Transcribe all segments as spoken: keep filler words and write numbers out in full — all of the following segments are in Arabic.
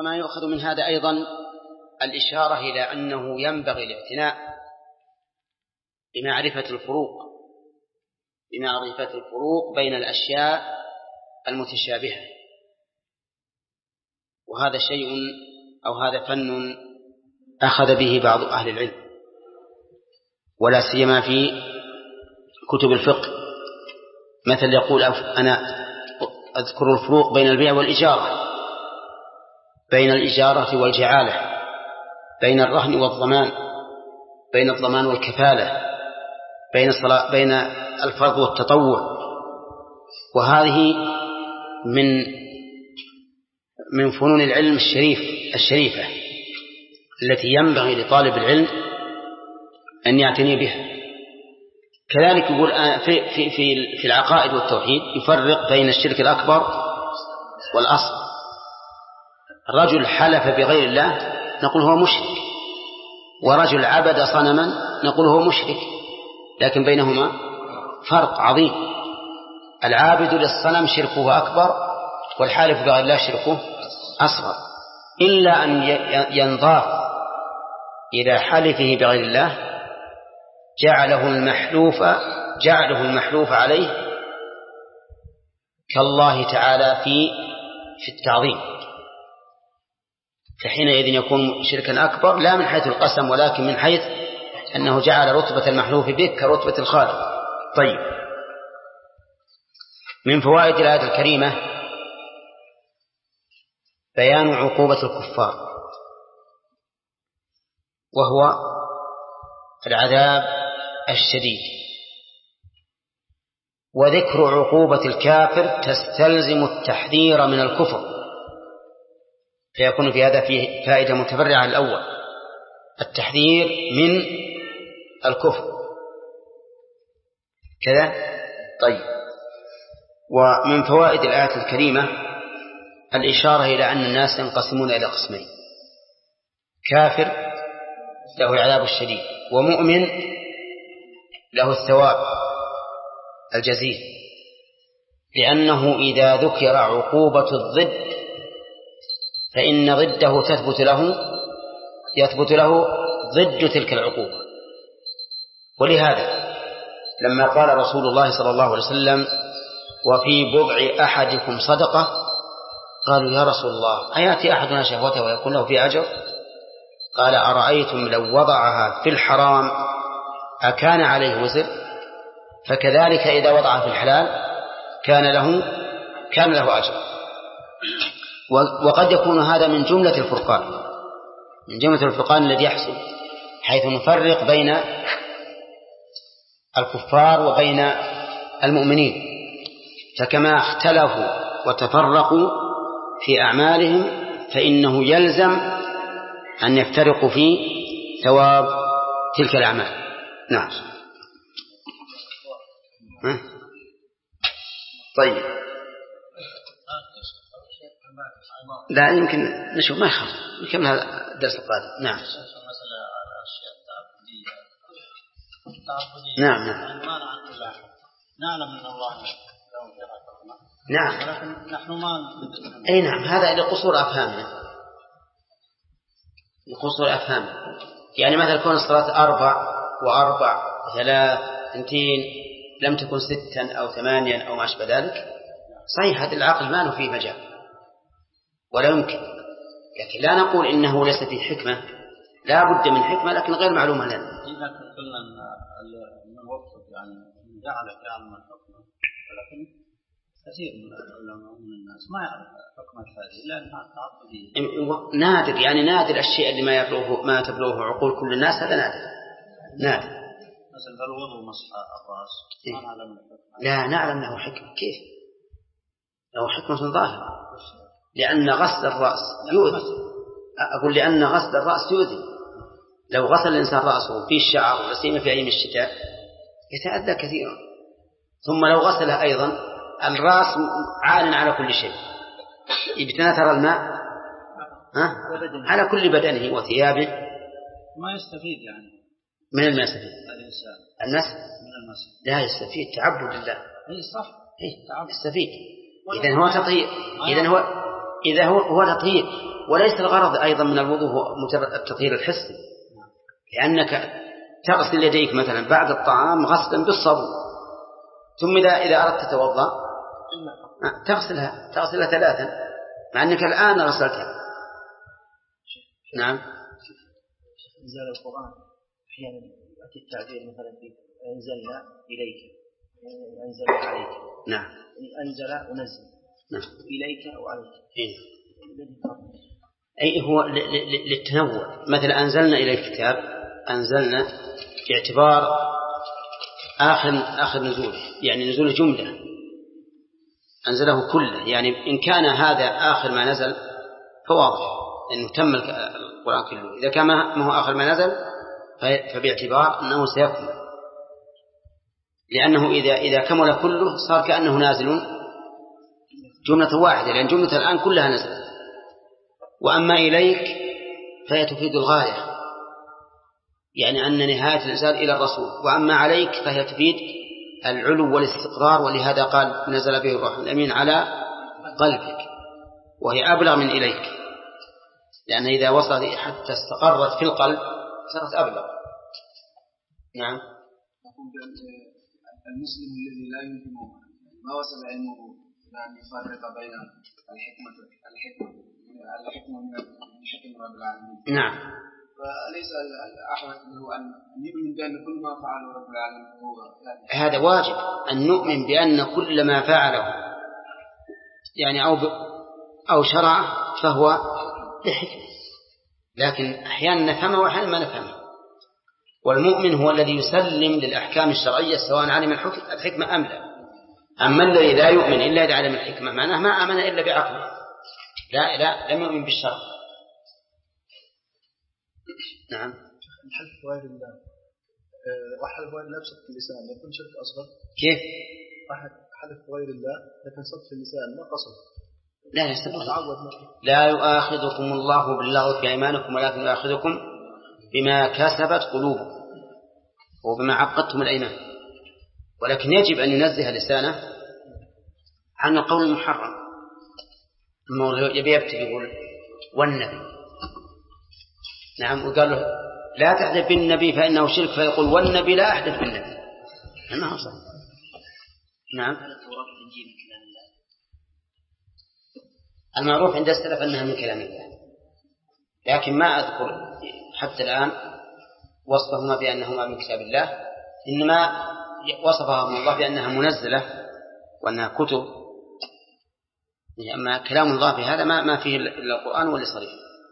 كما يؤخذ من هذا أيضا الإشارة إلى أنه ينبغي الاعتناء بمعرفة الفروق بمعرفة الفروق بين الأشياء المتشابهة، وهذا شيء أو هذا فن أخذ به بعض أهل العلم، ولا سيما في كتب الفقه. مثل يقول أنا أذكر الفروق بين البيع والإجارة، بين الإجارة والجعالة، بين الرهن والضمان، بين الضمان والكفالة، بين الصلاة، بين الفرض والتطوع. وهذه من من فنون العلم الشريف الشريفة التي ينبغي لطالب العلم أن يعتني بها. كذلك يقول في في في في العقائد والتوحيد يفرق بين الشرك الأكبر والأصغر. الرجل حلف بغير الله نقول هو مشرك، ورجل عبد صنما نقول هو مشرك، لكن بينهما فرق عظيم. العابد للصنم شركه أكبر، والحالف بغير الله شركه أصغر، إلا أن ينضاف إلى حلفه بغير الله جعله المحلوف جعله المحلوف عليه كالله تعالى في في التعظيم، فحينئذ يكون شركا أكبر، لا من حيث القسم ولكن من حيث أنه جعل رتبة المحلوف به كرتبة الخالق. طيب، من فوائد الآية الكريمة بيان عقوبة الكفار، وهو العذاب الشديد، وذكر عقوبة الكافر تستلزم التحذير من الكفر، فيكون في هذا فيه فائدة متفرعة. الأول التحذير من الكفر كذا. طيب، ومن فوائد الآية الكريمة الإشارة إلى أن الناس ينقسمون إلى قسمين: كافر له العذاب الشديد، ومؤمن له الثواب الجزيل، لأنه إذا ذكر عقوبة الضد فإن ضده تثبت له يثبت له ضد تلك العقوبة. ولهذا لما قال رسول الله صلى الله عليه وسلم: وفي بضع أحدكم صدقة، قالوا: يا رسول الله، أيأتي أحدنا شهوته ويكون له في أجر؟ قال: أرأيتم لو وضعها في الحرام أكان عليه وزر؟ فكذلك إذا وضعها في الحلال كان له كان له أجر. وقد يكون هذا من جملة الفرقان من جملة الفرقان الذي يحصل، حيث نفرق بين الكفار وبين المؤمنين، فكما اختلفوا وتفرقوا في أعمالهم فإنه يلزم أن يفترقوا في ثواب تلك الأعمال. نعم. طيب، لا يمكن نشوف ما يخاف نكمل هذا الدرس القادم. نعم. نعم نعم نعلم من الله نعم ولكن نحن ما أي نعم، هذا لقصور أفهامنا لقصور أفهامنا يعني مثلا كون الصلاة أربع وأربع وثلاث اثنتين لم تكن ستا أو ثمانيا أو ما أشبه ذلك، صحيح هذا العقل ما له فيه مجال ولا يمكن، لكن لا نقول إنه ليس فيه حكمة، لا بد من حكمة لكن غير معلومة لنا. إذا قلنا أن الوقت يعني جعل فعلا من حكمة، ولكن كثير من الناس ما يعرف حكمة هذه لأنها تعبدية. نادر يعني نادر الشيء اللي ما يبلغه ما تبلغه عقول كل الناس، هذا نادر نادر. مثلا الوضوء مسح الرأس ما نعلم الحكمة. لا نعلم له حكمة، كيف له حكمة ظاهرة، لأن غسل الرأس يؤذي. أقول لأن غسل الرأس يؤذي، لو غسل الإنسان رأسه في الشعر وسيما في أيام الشتاء يتأذى كثيرا، ثم لو غسله أيضا الرأس عال على كل شيء، يتناثر الماء ها؟ على كل بدنه وثيابه، ما يستفيد يعني من الماء يستفيد الإنسان الناس من المسح لا يستفيد تعبد لله. أي صح إيه؟ يستفيد. إذن هو تطهير، إذن هو إذا هو هو تطهير، وليس الغرض أيضا من الوضوء هو مجرد التطهير الحسي، لأنك تغسل يديك مثلا بعد الطعام غسلا بالصابون، ثم إذا إذا أردت تتوضأ تغسلها تغسلها ثلاثا مع أنك الآن غسلتها. نعم. إنزال القرآن أحيانا يأتي التعبير مثلا أنزلنا إليك، أنزلنا عليك. نعم. أنزل ونزل. نعم. إليك أو عليك. إيه. أي هو للتنوع، مثلا أنزلنا إلى الكتاب، أنزلنا باعتبار آخر آخر نزول، يعني نزول جملة أنزله كله، يعني إن كان هذا آخر ما نزل فواضح أنه تم القرآن كله، إذا كان ما هو آخر ما نزل فباعتبار أنه سيكمل، لأنه إذا إذا كمل كله صار كأنه نازل جملة واحدة، لأن جملة الآن كلها نزلت. وأما إليك فهي تفيد الغاية، يعني أن نهاية الإنزال إلى الرسول، وأما عليك فهي تفيد العلو والاستقرار، ولهذا قال نزل به الروح الأمين على قلبك، وهي أبلغ من إليك، لأن إذا وصلت حتى استقرت في القلب صارت أبلغ. نعم. المسلم الذي لا يمكن ما وصل علمه أن يفرق بين الحكمة الحكمة الحكمة من حكم رب العالمين. نعم. فليس الأحوط له أن نؤمن بأن كل ما فعله رب العالمين هو يعني هذا واجب، أن نؤمن بأن كل ما فعله يعني أو ب... أو شرع فهو لحكمة، لكن أحيانا نفهمه وأحيانا ما نفهمه. والمؤمن هو الذي يسلم للأحكام الشرعية سواء علم الحكمة أم لا. أما الذي لا يؤمن إلا بعلم الحكمة معناه ما آمن إلا بعقله، لا لا لم يؤمن بالشرع. نعم. الحلف غير الله، واحد غير الله بصدق اللسان يكون شرك أصغر. كيف؟ واحد حلف غير الله لكن صدق اللسان ما قصد. لا يستطيع. لا يؤاخذكم الله باللغو في أيمانكم ولكن يؤاخذكم بما كسبت قلوبكم وبما عقدتم الأيمان، ولكن يجب أن ينزه لسانه عن القول المحرم. يبي يبتدي يقول والنبي، نعم، وقال له لا تحدث بالنبي فإنه شرك، فيقول والنبي لا أحدث بالنبي، أنه صح. نعم. المعروف عند السلف أنها من كلام الله، لكن ما أذكر حتى الآن وصفهما بأنهما من كتاب الله، إنما وصفهم الله بأنها منزلة وأنها كتب. أما كلام الله في هذا ما ما فيه إلا القرآن واللي صريح.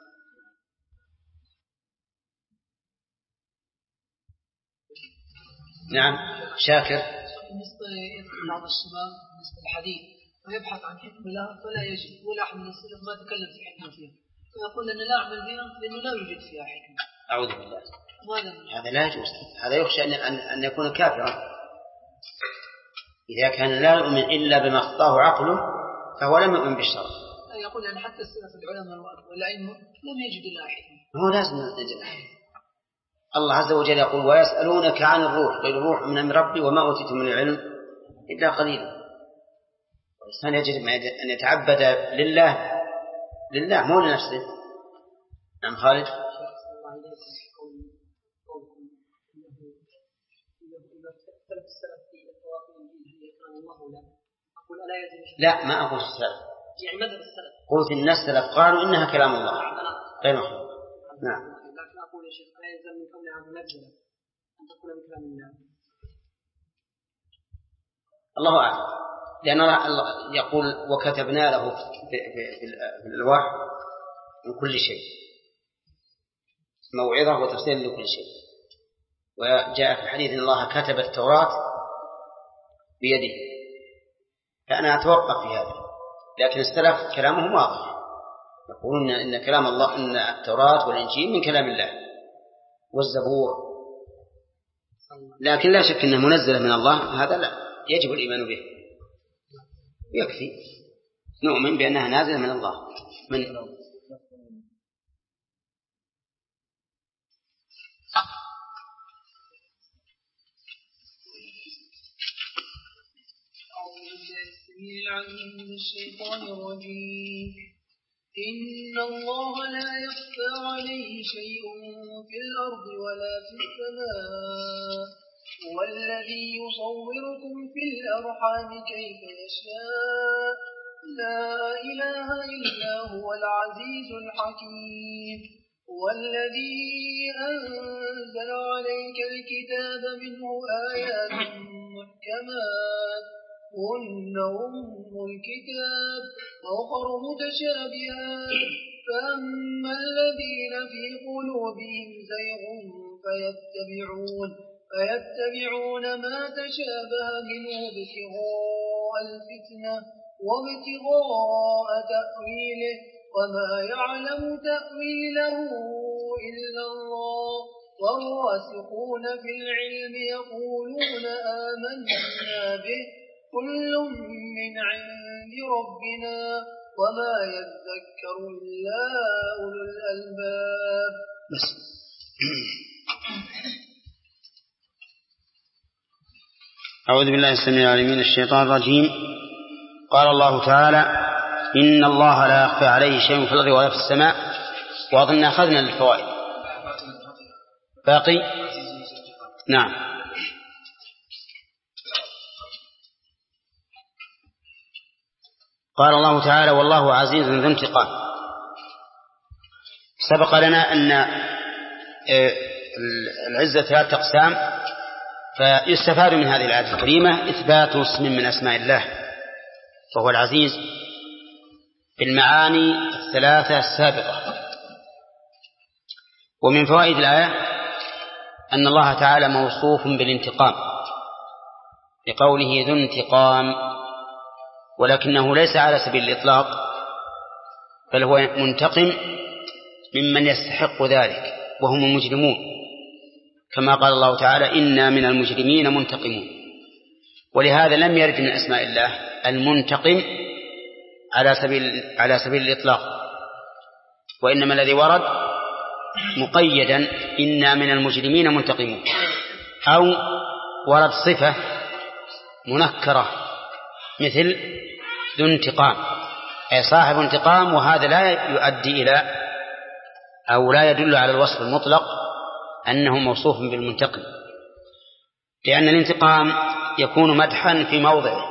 نعم. شاكر. بالنسبة لبعض الشباب بالنسبة للحديث ويبحث عن حكم الله فلا يجد، ولا أحد من السلف ما تكلم في حكمة فيها، فيقول أن لا أعمل بها لأنه لا يوجد فيها حكمة. أعوذ بالله. هذا لا يجوز، هذا يخشى أن أن يكون كافرا. إذا كان لا يؤمن إلا بما اخطاه عقله فهو لم يؤمن بالشرع. يقول أن حتى السلف العلماء والعلم لم يجد إلا حكمة. هو لازم يجد حكمة. الله عز وجل يقول ويسألونك عن الروح قل الروح من أمر ربي وما أوتيتم من العلم إلا قليلا. والإنسان يجب أن يتعبد لله لله مو لنفسه. نعم. خالد. لا ما أقول السلف، يعني مذهب السلف، قلت إن السلف قالوا إنها كلام الله غير مخلوق. نعم. لكن أقول يا شيخ لا يلزم من كونها منزلة أن تكون من كلام الله. الله أعلم، لأن الله يقول وكتبنا له في الألواح من كل شيء موعظة وتفسير لكل شيء. وجاء في الحديث إن الله كتب التوراة بيده، فأنا أتوقف في هذا. لكن السلف كلامهم واضح، يقولون إن كلام الله إن التوراة والإنجيل من كلام الله والزبور، لكن لا شك أنها منزلة من الله، هذا لا يجب الإيمان به، يكفي نؤمن بأنها نازلة من الله. من من الشيطان الرجيم. إن الله لا يخفى عليه شيء في الأرض ولا في السماء هو الذي يصوركم في الأرحام كيف يشاء لا إله إلا هو العزيز الحكيم هو الذي أنزل عليك الكتاب منه آيات محكمات هن أم الكتاب وأخر متشابهات فأما الذين في قلوبهم زيغ فيتبعون فيتبعون ما تشابه منه ابتغاء الفتنة وابتغاء تأويله وما يعلم تأويله إلا الله والراسخون في العلم يقولون آمنا به كل من عند ربنا وما يذكر إلا أولو الألباب. أعوذ بالله السميع العليم من الشيطان الرجيم. قال الله تعالى إن الله لا يخفى عليه شيء في الأرض ولا في السماء. وأظن أخذنا الفوائد باقي. نعم. قال الله تعالى والله عزيز ذو انتقام. سبق لنا أن العزة ثلاثة أقسام، فيستفاد من هذه الآية الكريمة إثبات اسم من أسماء الله فهو العزيز بالمعاني الثلاثة السابقة. ومن فوائد الآية أن الله تعالى موصوف بالانتقام لقوله ذو انتقام، ولكنه ليس على سبيل الإطلاق بل هو منتقم ممن يستحق ذلك وهم المجرمون، كما قال الله تعالى إنا من المجرمين منتقمون. ولهذا لم يرد من أسماء الله المنتقم على سبيل على سبيل الإطلاق، وإنما الذي ورد مقيدا إنا من المجرمين منتقمون، أو ورد صفة منكرة مثل ذو انتقام أي صاحب انتقام، وهذا لا يؤدي إلى أو لا يدل على الوصف المطلق أنه موصوف بالمنتقم، لأن الانتقام يكون مدحا في موضعه،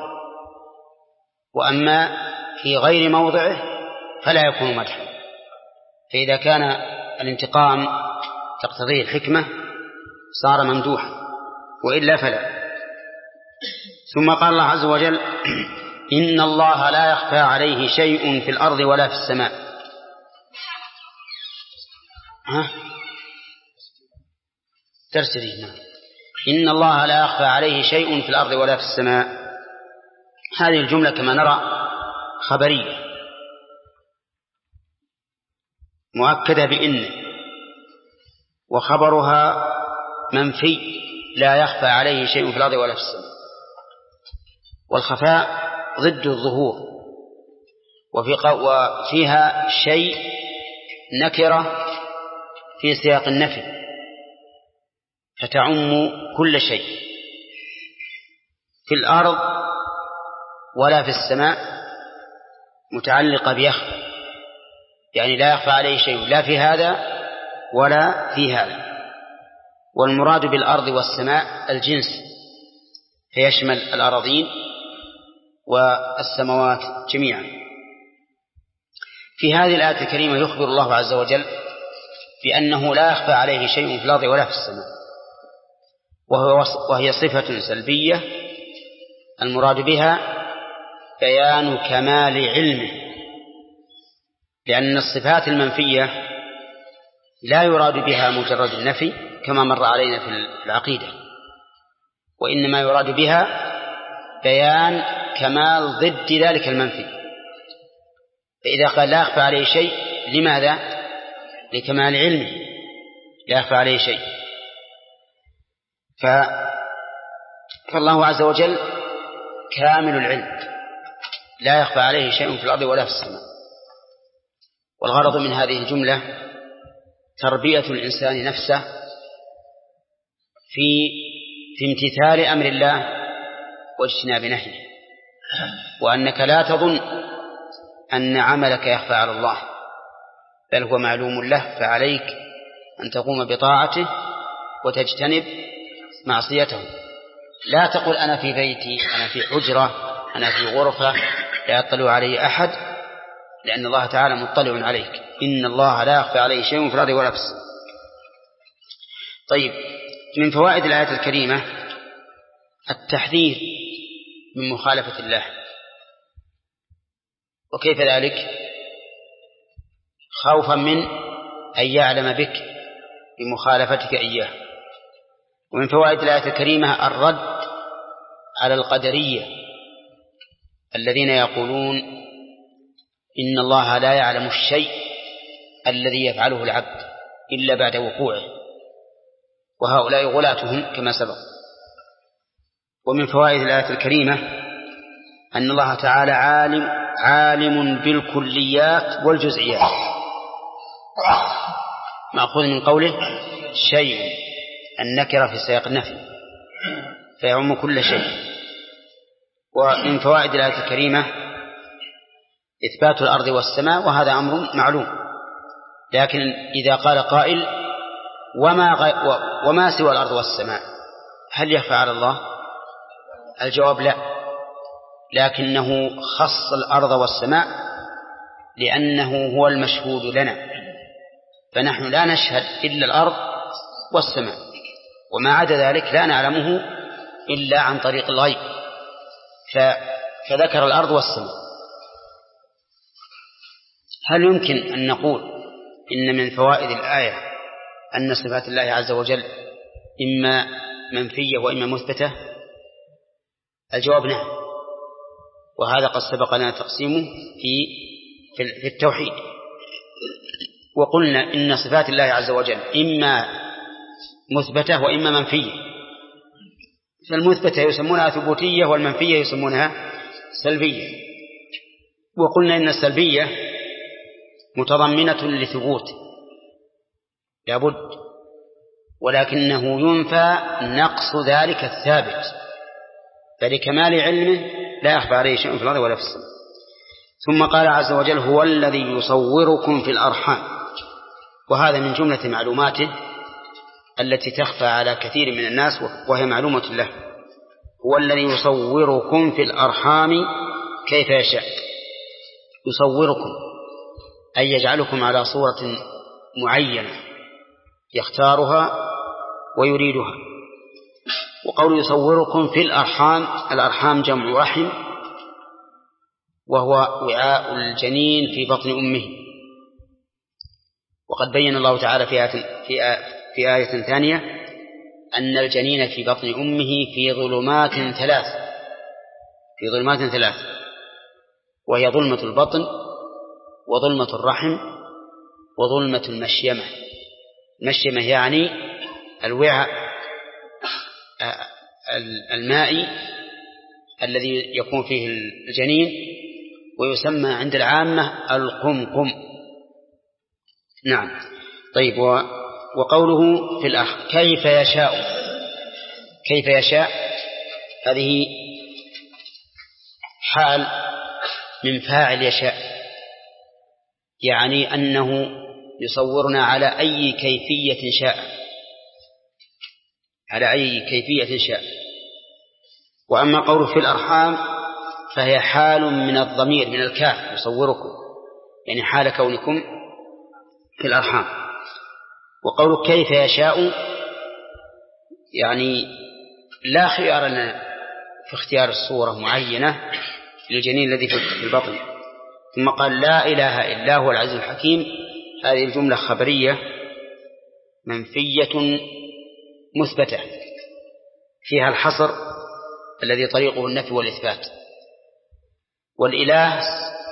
وأما في غير موضعه فلا يكون مدحا. فإذا كان الانتقام تقتضيه الحكمة صار ممدوحا، وإلا فلا. ثم قال الله عز وجل إن الله لا يخفى عليه شيء في الأرض ولا في السماء. ها؟ ترسلين إن الله لا يخفى عليه شيء في الأرض ولا في السماء. هذه الجملة كما نرى خبرية مؤكدة بإن، وخبرها منفي لا يخفى عليه شيء في الأرض ولا في السماء. والخفاء ضد الظهور، وفيها شيء نكرة في سياق النفي فتعم كل شيء في الأرض ولا في السماء، متعلقة بيخفى، يعني لا يخفى عليه شيء لا في هذا ولا في هذا. والمراد بالأرض والسماء الجنس، فيشمل الأراضين والسماوات جميعا. في هذه الآية الكريمة يخبر الله عز وجل بأنه لا يخفى عليه شيء في الأرض ولا في السماء، وهي صفة سلبية المراد بها بيان كمال علمه، لأن الصفات المنفية لا يراد بها مجرد النفي كما مر علينا في العقيدة، وإنما يراد بها بيان كمال ضد ذلك المنفي. فإذا قال لا يخفى عليه شيء، لماذا؟ لكمال علمه لا يخفى عليه شيء. ف... فالله عز وجل كامل العلم لا يخفى عليه شيء في الأرض ولا في السماء. والغرض من هذه الجملة تربية الإنسان نفسه في في امتثال أمر الله واجتناب نهيه، وأنك لا تظن أن عملك يخفى على الله، بل هو معلوم له، فعليك أن تقوم بطاعته وتجتنب معصيته. لا تقل أنا في بيتي، أنا في حجرة، أنا في غرفة لا يطلع علي أحد، لأن الله تعالى مطلع عليك. إن الله لا يخفى عليه شيء في الأرض ولا في السماء. طيب، من فوائد الآية الكريمة التحذير من مخالفة الله. وكيف ذلك؟ خوفا من أن يعلم بك بمخالفتك إياه. ومن فوائد الآية الكريمة الرد على القدرية الذين يقولون إن الله لا يعلم الشيء الذي يفعله العبد إلا بعد وقوعه، وهؤلاء غلاتهم كما سبق. ومن فوائد الآية الكريمة أن الله تعالى عالم عالم بالكليات والجزئيات، مأخوذ من قوله شيء، النكرة في سياق النفي فيعم كل شيء. ومن فوائد الآية الكريمة إثبات الأرض والسماء، وهذا أمر معلوم، لكن إذا قال قائل وما, غ... وما سوى الأرض والسماء هل يخفى على الله؟ الجواب لا، لكنه خص الأرض والسماء لأنه هو المشهود لنا، فنحن لا نشهد إلا الأرض والسماء، وما عدا ذلك لا نعلمه إلا عن طريق الغيب، ف... فذكر الأرض والسماء. هل يمكن أن نقول إن من فوائد الآية أن صفات الله عز وجل إما منفية وإما مثبتة؟ الجواب نعم، وهذا قد سبق لنا تقسيمه في في التوحيد، وقلنا إن صفات الله عز وجل إما مثبتة وإما منفية، فالمثبتة يسمونها ثبوتية والمنفية يسمونها سلبية. وقلنا إن السلبية متضمنة لثبوت لابد، ولكنه ينفى نقص ذلك الثابت، فلكمال علمه لا يخفى عليه شيء في الأرض ولا في السماء. ثم قال عز وجل هو الذي يصوركم في الأرحام، وهذا من جملة معلوماته التي تخفى على كثير من الناس وهي معلومة له. هو الذي يصوركم في الأرحام كيف يشاء. يصوركم أي يجعلكم على صورة معينة يختارها ويريدها. وقول يصوركم في الأرحام، الأرحام جمع رحم، وهو وعاء الجنين في بطن أمه. وقد بين الله تعالى في آية, في آية, في آية ثانية أن الجنين في بطن أمه في ظلمات ثلاث في ظلمات ثلاث وهي ظلمة البطن وظلمة الرحم وظلمة المشيمة. المشيمة يعني الوعاء المائي الذي يكون فيه الجنين، ويسمى عند العامة القمقم. نعم. طيب، وقوله في الأخ كيف يشاء، كيف يشاء هذه حال من فاعل يشاء، يعني أنه يصورنا على أي كيفية شاء، على أي كيفية شاء. وأما قوله في الأرحام فهي حال من الضمير من الكاف يصوركم، يعني حال كونكم في الأرحام. وقوله كيف يشاء يعني لا خيار لنا في اختيار الصورة معينة للجنين الذي في البطن. ثم قال لا إله إلا هو العزيز الحكيم. هذه الجملة خبرية منفية مثبتة فيها الحصر الذي طريقه النفي والإثبات. والإله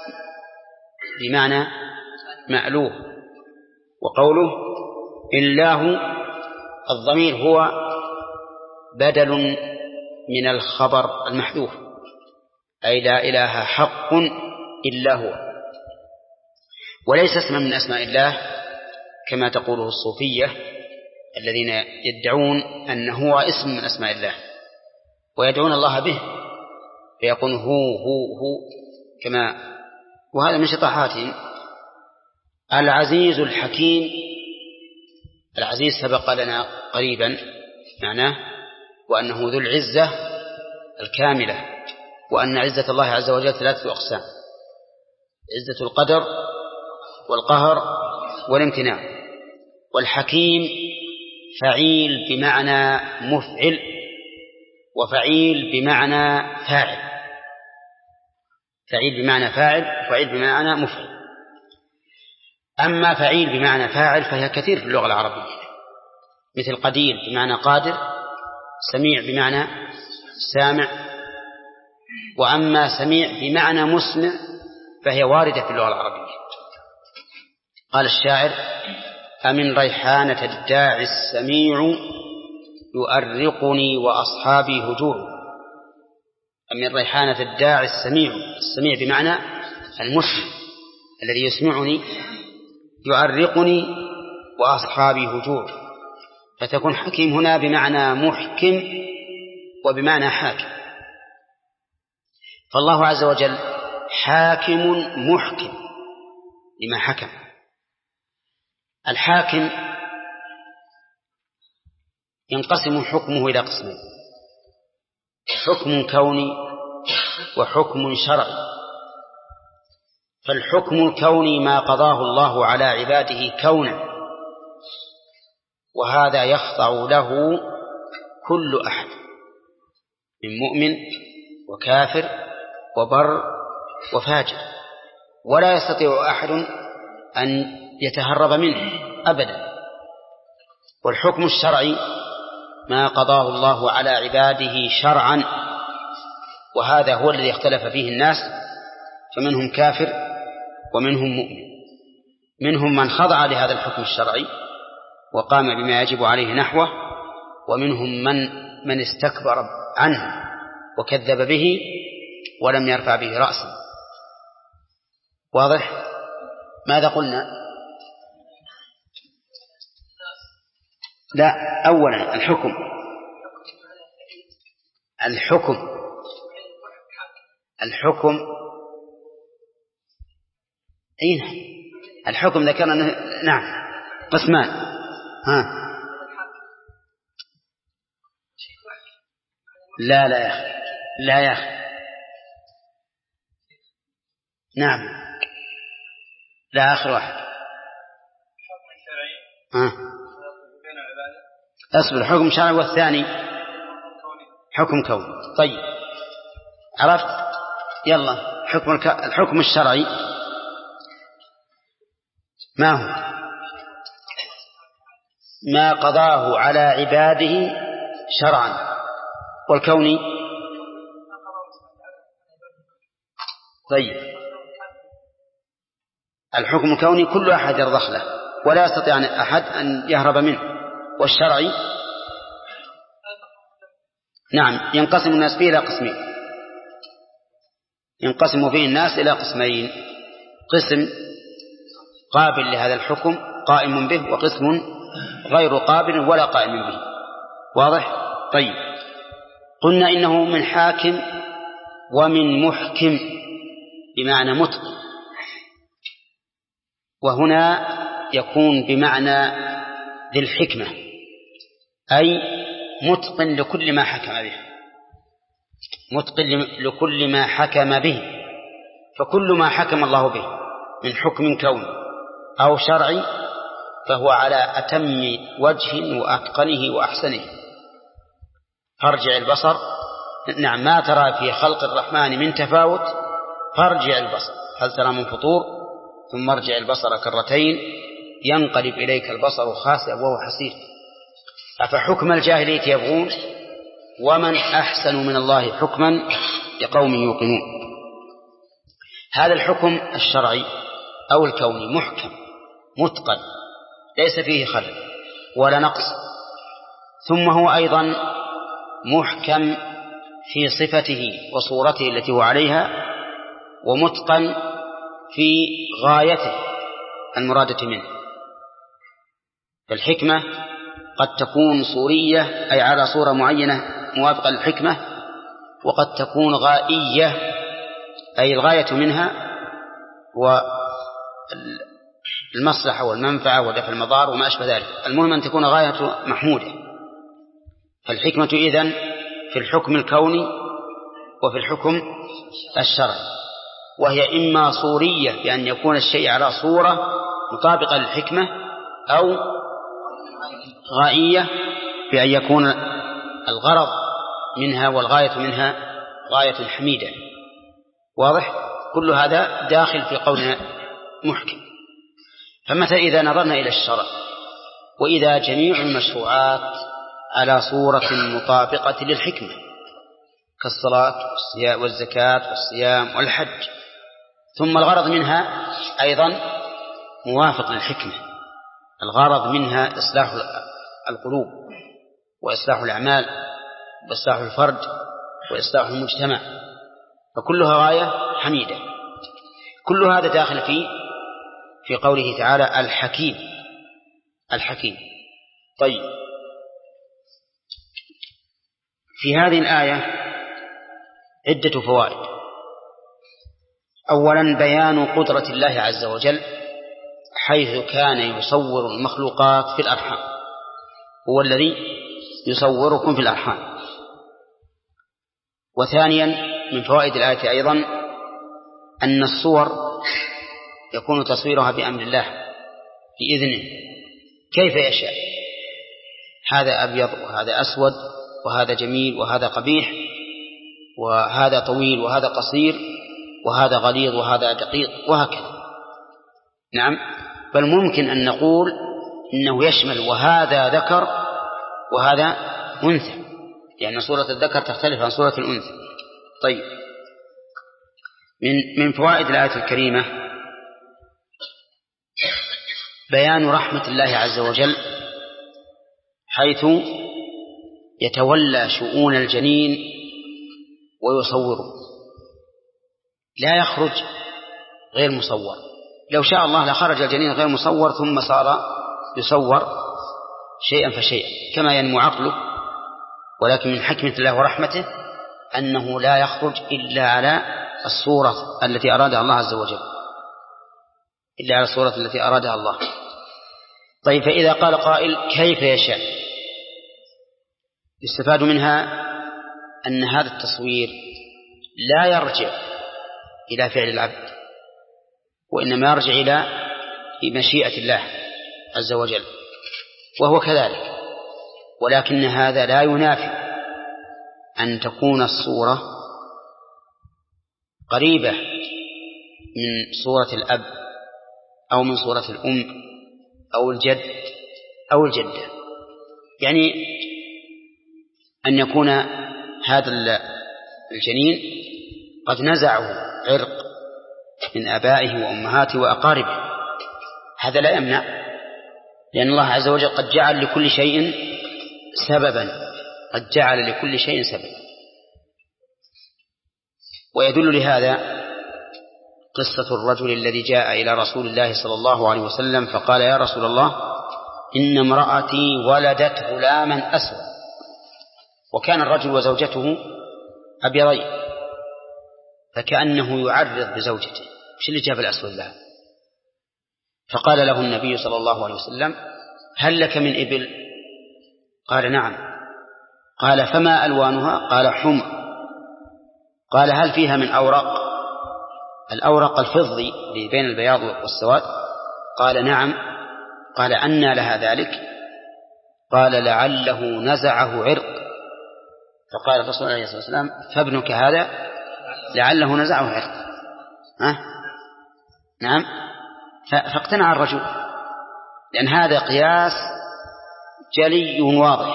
بمعنى مألوه. وقوله إله الضمير هو بدل من الخبر المحذوف، أي لا إله حق إلا هو، وليس اسما من أسماء الله كما تقوله الصوفية الذين يدعون أنه هو اسم من أسماء الله ويدعون الله به فيقول هو هو هو كما، وهذا من شطحاتهم. العزيز الحكيم. العزيز سبق لنا قريبا معناه وأنه ذو العزة الكاملة، وأن عزة الله عز وجل ثلاثة أقسام: عزة القدر والقهر والامتناع. والحكيم فعيل بمعنى مفعل، وفعيل بمعنى فاعل. فعيل بمعنى فاعل وفعيل بمعنى مفعل. أما فعيل بمعنى فاعل فهي كثير في اللغة العربية، مثل قدير بمعنى قادر، سميع بمعنى سامع. وأما سميع بمعنى مسمع فهي واردة في اللغة العربية. قال الشاعر: أمن ريحانة الداعي السميع يؤرقني وأصحابي هجوع. أمن ريحانة الداعي السميع، السميع بمعنى المسمع الذي يسمعني، يؤرقني وأصحابي هجوع. فتكون حكيم هنا بمعنى محكم وبمعنى حاكم. فالله عز وجل حاكم محكم لما حكم. الحاكم ينقسم حكمه إلى قسمين: حكم كوني وحكم شرعي. فالحكم الكوني ما قضاه الله على عباده كونا، وهذا يخضع له كل أحد من مؤمن وكافر وبر وفاجر، ولا يستطيع أحد أن يتهرب منه أبدا. والحكم الشرعي ما قضاه الله على عباده شرعا، وهذا هو الذي اختلف فيه الناس، فمنهم كافر ومنهم مؤمن. منهم من خضع لهذا الحكم الشرعي وقام بما يجب عليه نحوه، ومنهم من من استكبر عنه وكذب به ولم يرفع به رأسا. واضح؟ ماذا قلنا؟ لا، أولا الحكم الحكم الحكم أين الحكم ذكرنا؟ نعم، قسمان. ها لا لا يا أخي، لا يا أخي، نعم، لا، آخر واحد. ها أصبر، حكم شرعي، والثاني حكم كوني. طيب، عرفت؟ يلا، حكم الك... الحكم الشرعي ما هو؟ ما قضاه على عباده شرعا. والكوني؟ طيب، الحكم الكوني كل أحد يرضخ له ولا يستطيع أحد أن يهرب منه. والشرعي نعم ينقسم الناس فيه إلى قسمين، ينقسم فيه الناس إلى قسمين: قسم قابل لهذا الحكم قائم به، وقسم غير قابل ولا قائم به. واضح؟ طيب، قلنا إنه من حاكم ومن محكم بمعنى متقن، وهنا يكون بمعنى ذي الحكمة، أي متقن لكل ما حكم به، متقن لكل ما حكم به. فكل ما حكم الله به من حكم كوني أو شرعي فهو على أتم وجه وأتقنه وأحسنه. فارجع البصر، نعم، ما ترى في خلق الرحمن من تفاوت، فارجع البصر هل ترى من فطور، ثم ارجع البصر كرتين ينقلب إليك البصر خاسئا وهو حسير. أفحكم الجاهلية يبغون ومن أحسن من الله حكما لقوم يوقنون. هذا الحكم الشرعي أو الكوني محكم متقن ليس فيه خلل ولا نقص، ثم هو أيضا محكم في صفته وصورته التي هو عليها، ومتقن في غايته المرادة منه. فالحكمة قد تكون صورية أي على صورة معينة موافقة للحكمة، وقد تكون غائية أي الغاية منها المصلحة والمنفعة ودفع المضار وما أشبه ذلك. المهم أن تكون غاية محمودة. فالحكمة إذن في الحكم الكوني وفي الحكم الشرعي، وهي إما صورية بأن يكون الشيء على صورة مطابقة للحكمة، أو غائية بأن يكون الغرض منها والغاية منها غاية حميدة. واضح؟ كل هذا داخل في قولنا محكم. فمثلا إذا نظرنا إلى الشرع، وإذا جميع المشروعات على صورة مطابقة للحكمة كالصلاة والزكاة والصيام والحج، ثم الغرض منها أيضا موافق للحكمة، الغرض منها إصلاح القلوب وإصلاح الأعمال وإصلاح الفرد وإصلاح المجتمع، فكلها غاية حميدة. كل هذا داخل في في قوله تعالى الحكيم. الحكيم. طيب، في هذه الآية عدة فوائد. أولا بيان قدرة الله عز وجل حيث كان يصور المخلوقات في الأرحام، هو الذي يصوركم في الأرحام. وثانيا من فوائد الآية أيضا أن الصور يكون تصويرها بأمر الله بإذنه كيف يشاء، هذا أبيض وهذا أسود وهذا جميل وهذا قبيح وهذا طويل وهذا قصير وهذا غليظ وهذا دقيق وهكذا. نعم، بل ممكن أن نقول إنه يشمل وهذا ذكر وهذا أنثى، لأن صورة الذكر تختلف عن صورة الأنثى. طيب، من من فوائد الآية الكريمة بيان رحمة الله عز وجل حيث يتولى شؤون الجنين ويصوره، لا يخرج غير مصور. لو شاء الله لخرج الجنين غير مصور ثم صار يصور شيئا فشيئا كما ينمو عقله، ولكن من حكمة الله ورحمته أنه لا يخرج إلا على الصورة التي أرادها الله عز وجل، إلا على الصورة التي أرادها الله. طيب، فإذا قال قائل كيف يشاء، يستفاد منها أن هذا التصوير لا يرجع إلى فعل العبد، وإنما يرجع إلى مشيئة الله عز وجل، وهو كذلك. ولكن هذا لا ينافي أن تكون الصورة قريبة من صورة الأب أو من صورة الأم أو الجد أو الجدة، يعني أن يكون هذا الجنين قد نزعه عرق من آبائه وأمهاته وأقاربه، هذا لا يمنع، لأن الله عز وجل قد جعل لكل شيء سببا، قد جعل لكل شيء سببا. ويدل لهذا قصة الرجل الذي جاء إلى رسول الله صلى الله عليه وسلم فقال: يا رسول الله، إن امرأتي ولدت غلاما أسود. وكان الرجل وزوجته أبيضين، فكأنه يعرض بزوجته: وش اللي جاب الأسود لها؟ فقال له النبي صلى الله عليه وسلم: هل لك من إبل؟ قال: نعم. قال: فما ألوانها؟ قال: حمر. قال: هل فيها من أورق؟ الأورق الفضي بين البياض والسواد. قال: نعم. قال: أنى لها ذلك؟ قال: لعله نزعه عرق. فقال الرسول عليه الصلاة والسلام: فابنك هذا لعله نزعه عرق. ها؟ نعم. فاقتنع الرجل، لأن هذا قياس جلي واضح.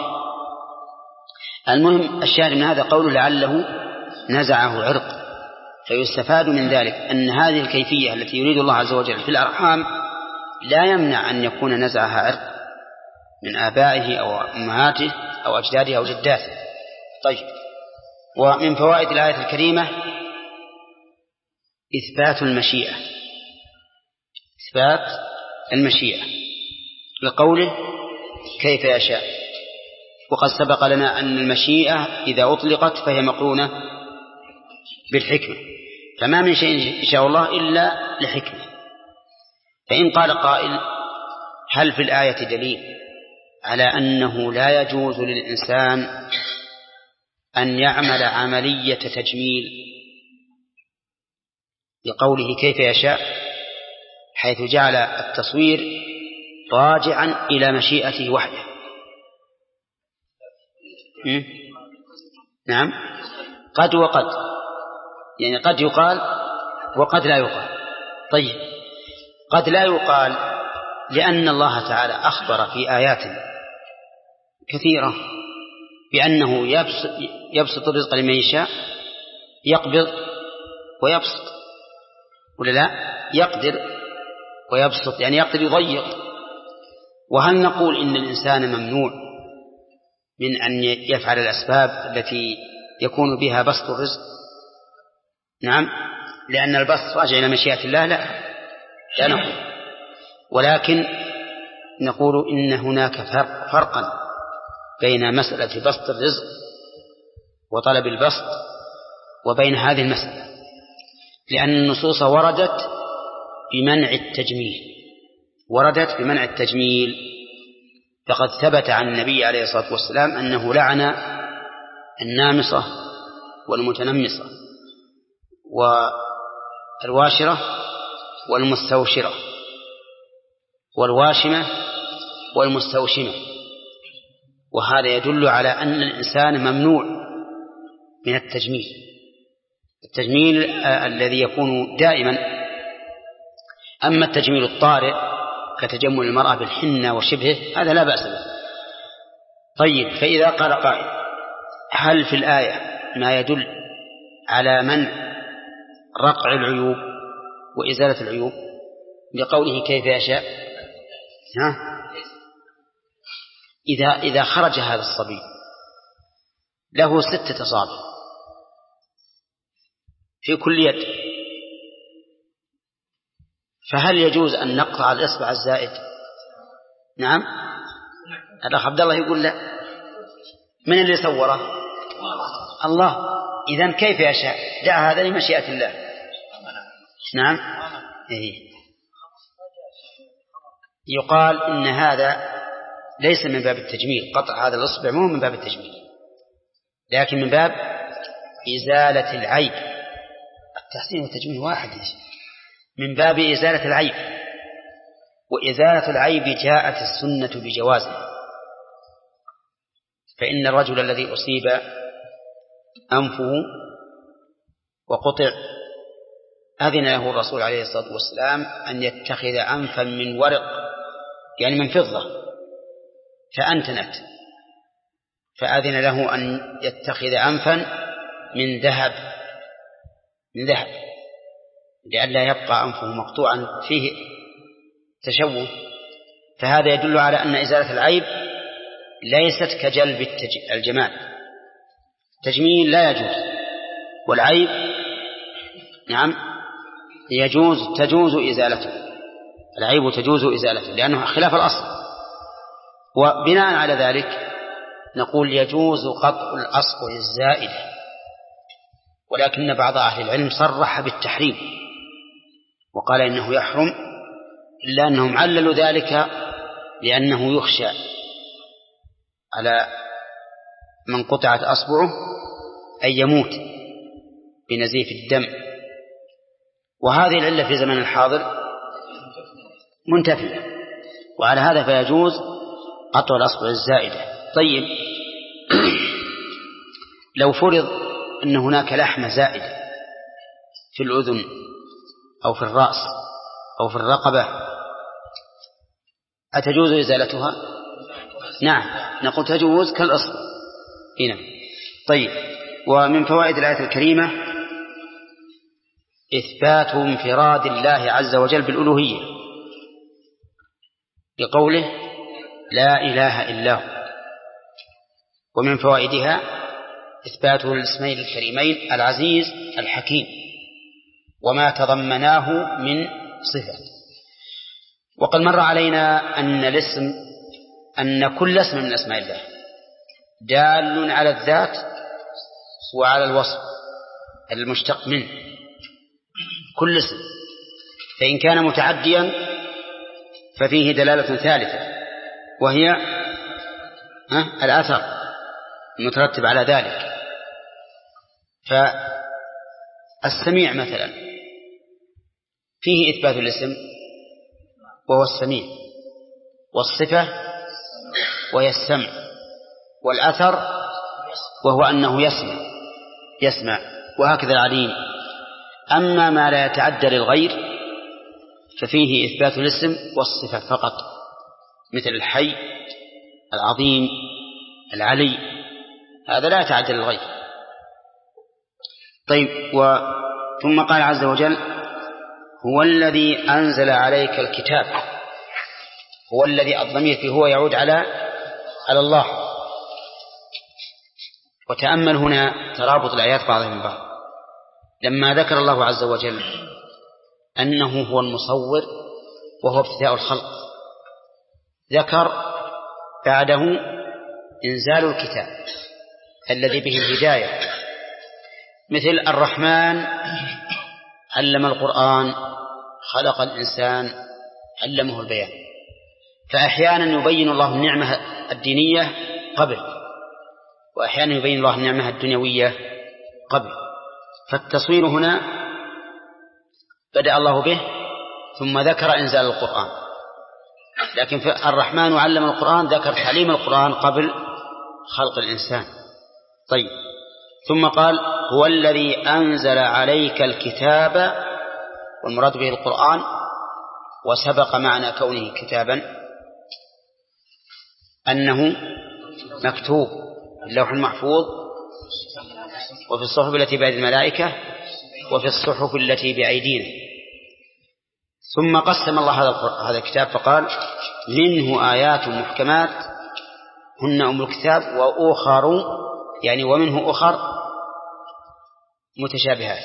المهم الشاهد من هذا قوله لعله نزعه عرق، فيستفاد من ذلك أن هذه الكيفية التي يريد الله عز وجل في الأرحام لا يمنع أن يكون نزعها عرق من آبائه أو أمهاته أو أجداده أو جداته. طيب، ومن فوائد الآية الكريمة إثبات المشيئة، إثبات المشيئة لقوله كيف يشاء. وقد سبق لنا أن المشيئة إذا أطلقت فهي مقرونة بالحكمة، فما من شيء يشاء الله إلا لحكمة. فإن قال قائل هل في الآية دليل على أنه لا يجوز للإنسان أن يعمل عملية تجميل لقوله كيف يشاء، حيث جعل التصوير راجعا إلى مشيئته وحده؟ نعم، قد وقد، يعني قد يقال وقد لا يقال. طيب، قد لا يقال لأن الله تعالى أخبر في آيات كثيرة بأنه يبسط, يبسط الرزق لمن يشاء، يقبض ويبسط، ولا لا؟ يقدر ويبسط، يعني يقدر يضيق. وهل نقول إن الإنسان ممنوع من أن يفعل الأسباب التي يكون بها بسط الرزق؟ نعم، لأن البسط راجع إلى مشيئة الله. لا لا نقول، ولكن نقول إن هناك فرق فرقا بين مسألة بسط الرزق وطلب البسط وبين هذه المسألة، لأن النصوص وردت بمنع التجميل، وردت بمنع التجميل. فقد ثبت عن النبي عليه الصلاة والسلام أنه لعن النامصة والمتنمصة والواشرة والمستوشرة والواشمة والمستوشمة. وهذا يدل على أن الإنسان ممنوع من التجميل، التجميل الذي يكون دائما. أما التجميل الطارئ كتجمل المرأة بالحنة وشبهه هذا لا بأس به. طيب، فإذا قال قائل هل في الآية ما يدل على منع رقع العيوب وإزالة العيوب بقوله كيف يشاء؟ ها؟ إذا إذا خرج هذا الصبي له ستة أصابع في كل يد، فهل يجوز أن نقطع الإصبع الزائد؟ نعم، الأخ عبد الله يقول لا. من اللي صوره؟ الله. إذن كيف يشاء؟ دع هذا لمشيئة الله. نعم، إيه. يقال إن هذا ليس من باب التجميل، قطع هذا الإصبع مو من باب التجميل، لكن من باب إزالة العيب. التحسين والتجميل واحد، من باب إزالة العيب، وإزالة العيب جاءت السنة بجوازه. فإن الرجل الذي أصيب أنفه وقطع أذن له الرسول عليه الصلاة والسلام أن يتخذ أنفا من ورق، يعني من فضة، فأنتنت، فأذن له أن يتخذ أنفا من ذهب من ذهب لئلا يبقى أنفه مقطوعا فيه تشوه. فهذا يدل على أن إزالة العيب ليست كجلب الجمال. التجميل لا يجوز، والعيب نعم يجوز، تجوز إزالته، العيب تجوز إزالته لأنه خلاف الأصل. وبناء على ذلك نقول يجوز قطع الأصبع الزائد، ولكن بعض أهل العلم صرح بالتحريم وقال إنه يحرم، إلا أنهم عللوا ذلك لأنه يخشى على من قطعت أصبعه أن يموت بنزيف الدم، وهذه العلة في زمن الحاضر منتفية، وعلى هذا فيجوز قطع الأصبع الزائدة. طيب، لو فرض أن هناك لحمة زائدة في الأذن أو في الرأس أو في الرقبة، أتجوز إزالتها؟ نعم، نقول تجوز كالأصل هنا. طيب، ومن فوائد الآية الكريمة إثبات انفراد الله عز وجل بالألوهية بقوله لا إله إلا هو. ومن فوائدها إثباته للاسمين الكريمين العزيز الحكيم وما تضمناه من صفة. وقد مر علينا أن الاسم أن كل اسم من أسماء الله دال على الذات وعلى الوصف المشتق منه، كل اسم، فإن كان متعديا ففيه دلالة ثالثة وهي الأثر المترتب على ذلك. فالسميع مثلا فيه إثبات الاسم وهو السميع، والصفة وهي السمع، والأثر وهو أنه يسمع يسمع وهكذا العليم. أما ما لا يتعدى للغير ففيه إثبات الاسم والصفة فقط، مثل الحي، العظيم، العلي، هذا لا يتعدى للغير. طيب، و... ثم قال عز وجل هو الذي أنزل عليك الكتاب. هو الذي الضمير فيه هو يعود على على الله. وتأمل هنا ترابط الآيات بعضها من بعض. لما ذكر الله عز وجل أنه هو المصور وهو ابتداء الخلق، ذكر بعده إنزال الكتاب الذي به الهداية، مثل الرحمن علم القرآن، خلق الإنسان، علمه البيان. فأحيانا يبين الله النعمة الدينية قبل، وأحيانا يبين الله النعمة الدنيوية قبل. فالتصوير هنا بدأ الله به ثم ذكر إنزال القرآن، لكن في الرحمن علم القرآن ذكر تعليم القرآن قبل خلق الإنسان. طيب، ثم قال هو الذي أنزل عليك الكتاب، والمراد به القرآن، وسبق معنى كونه كتابا أنه مكتوب في اللوح المحفوظ وفي الصحف التي بأيدي الملائكة وفي الصحف التي بأيدينا. ثم قسم الله هذا الكتاب فقال منه آيات محكمات هن أم الكتاب وأخر، يعني ومنه أخر متشابهات.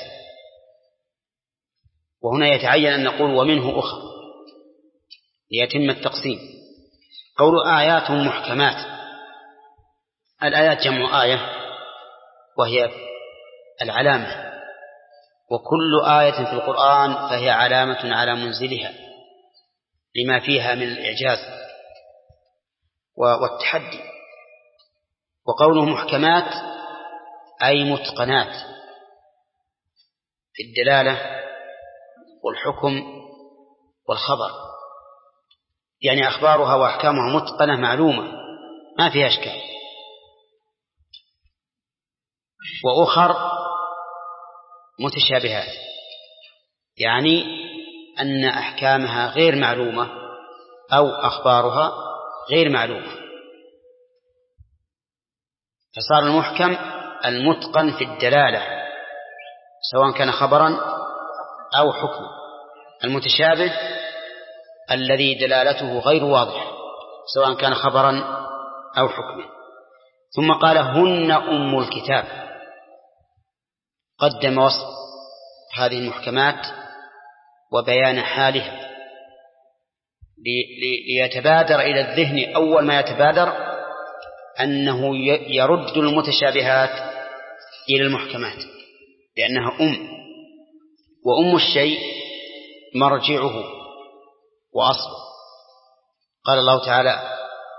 وهنا يتعين أن نقول ومنه أخر ليتم التقسيم. قول آيات محكمات، الآيات جمع آية وهي العلامة، وكل آية في القرآن فهي علامة على منزلها لما فيها من الإعجاز والتحدي. وقوله محكمات أي متقنات في الدلالة والحكم والخبر، يعني أخبارها وأحكامها متقنة معلومة ما فيها أشكال. وأخر متشابهات، يعني أن أحكامها غير معلومة أو أخبارها غير معلومة. فصار المحكم المتقن في الدلالة سواء كان خبرا أو حكما، المتشابه الذي دلالته غير واضحة سواء كان خبرا أو حكما. ثم قال هن أم الكتاب، قدم وصف هذه المحكمات وبيان حالها ليتبادر إلى الذهن أول ما يتبادر أنه يرد المتشابهات إلى المحكمات، لأنها أم، وأم الشيء مرجعه وأصله. قال الله تعالى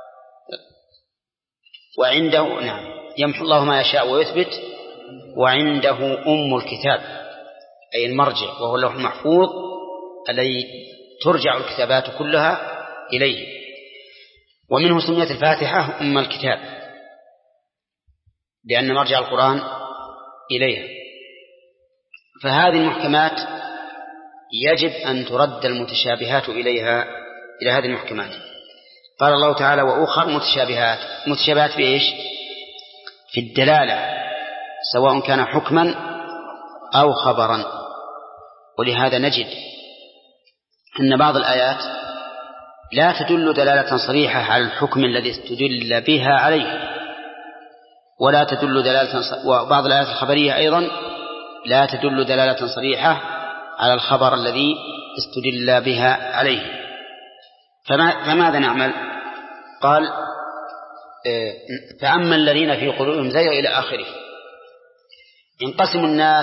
وعنده، نعم، يمحو الله ما يشاء ويثبت وعنده أم الكتاب، أي المرجع، وهو اللوح المحفوظ الذي ترجع الكتابات كلها إليه. ومنه سميت الفاتحة أم الكتاب لأن مرجع القرآن إليها. فهذه المحكمات يجب أن ترد المتشابهات إليها، إلى هذه المحكمات. قال الله تعالى وأخر متشابهات. متشابهات في إيش؟ في الدلالة سواء كان حكما أو خبرا. ولهذا نجد أن بعض الآيات لا تدل دلالة صريحة على الحكم الذي استدل بها عليه، ولا تدل دلالة، وبعض الآيات الخبرية أيضا لا تدل دلالة صريحة على الخبر الذي استدل بها عليه. فما فماذا نعمل؟ قال فأما الذين في قلوبهم زيغ إلى آخره. ينقسم الناس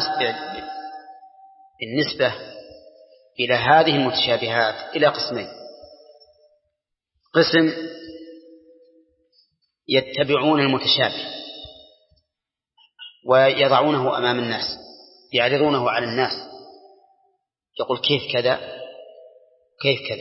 بالنسبة إلى هذه المتشابهات إلى قسمين. قسم يتبعون المتشابه ويضعونه أمام الناس، يعرضونه على الناس، يقول كيف كذا كيف كذا.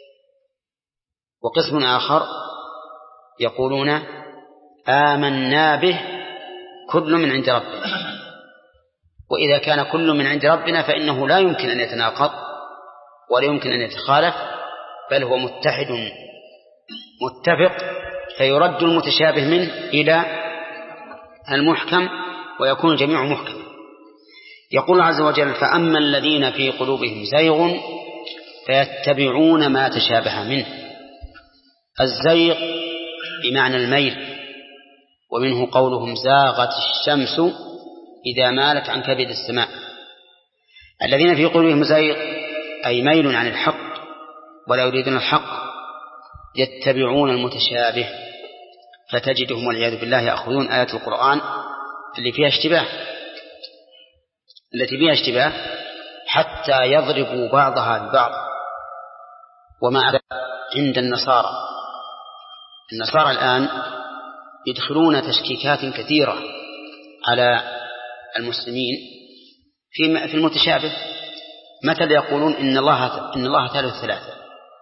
وقسم آخر يقولون آمنا به كل من عند ربنا، وإذا كان كل من عند ربنا فإنه لا يمكن أن يتناقض ولا يمكن أن يتخالف، بل هو متحد متفق، فيرد المتشابه منه إلى المحكم ويكون الجميع محكم. يقول عز وجل فأما الذين في قلوبهم زيغ فيتبعون ما تشابه منه. الزيغ بمعنى الميل، ومنه قولهم زاغت الشمس إذا مالت عن كبد السماء. الذين في قلوبهم زيغ أي ميل عن الحق ولا يريدون الحق، يتبعون المتشابه، فتجدهم والعياذ بالله يأخذون آيات القرآن اللي فيها اشتباه التي فيها اشتباه حتى يضربوا بعضها ببعض. وما عند النصارى النصارى الآن يدخلون تشكيكات كثيرة على المسلمين في المتشابه. مثل يقولون إن الله إن الله ثالث ثلاثة.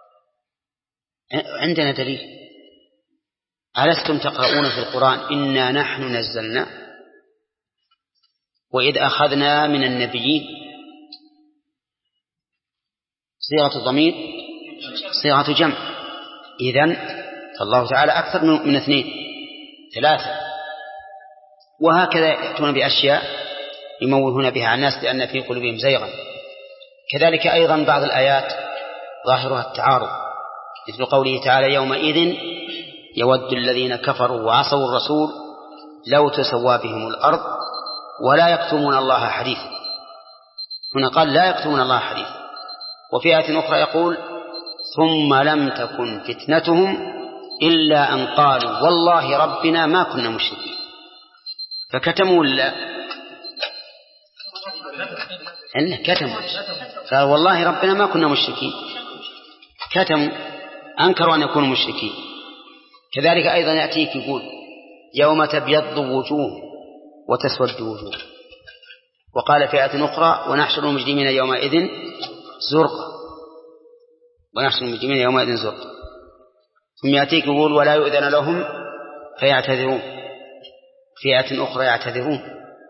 عندنا دليل، ألستم تقرؤون في القرآن إنا نحن نزلنا وإذ أخذنا من النبيين؟ صيغة الضمير صيغة جمع، إذن فالله تعالى أكثر من اثنين ثلاثة. وهكذا يأتون بأشياء يموهون بها على الناس لأن في قلوبهم زيغا. كذلك أيضا بعض الآيات ظاهرها التعارض، مثل قوله تعالى يومئذ يود الذين كفروا وعصوا الرسول لو تسوى بهم الأرض ولا يكتمون الله حديثا. هنا قال لا يكتمون الله حديثا، وفي آية أخرى يقول ثم لم تكن فتنتهم إلا أن قالوا والله ربنا ما كنا مشركين. فكتموا ولا إنه كتموا، قال والله ربنا ما كنا مشركين، كتموا، أنكروا أن يكونوا مشركين. كذلك أيضا يأتيك يقول يوم تبيض وجوه وتسود وجوه. وقال في آية أخرى ونحشر المجرمين يومئذ زرقا، ونحشر المجرمين يومئذ زرقا. ثم يأتيك يقول ولا يؤذن لهم فيعتذرون، في آية أخرى يعتذرون،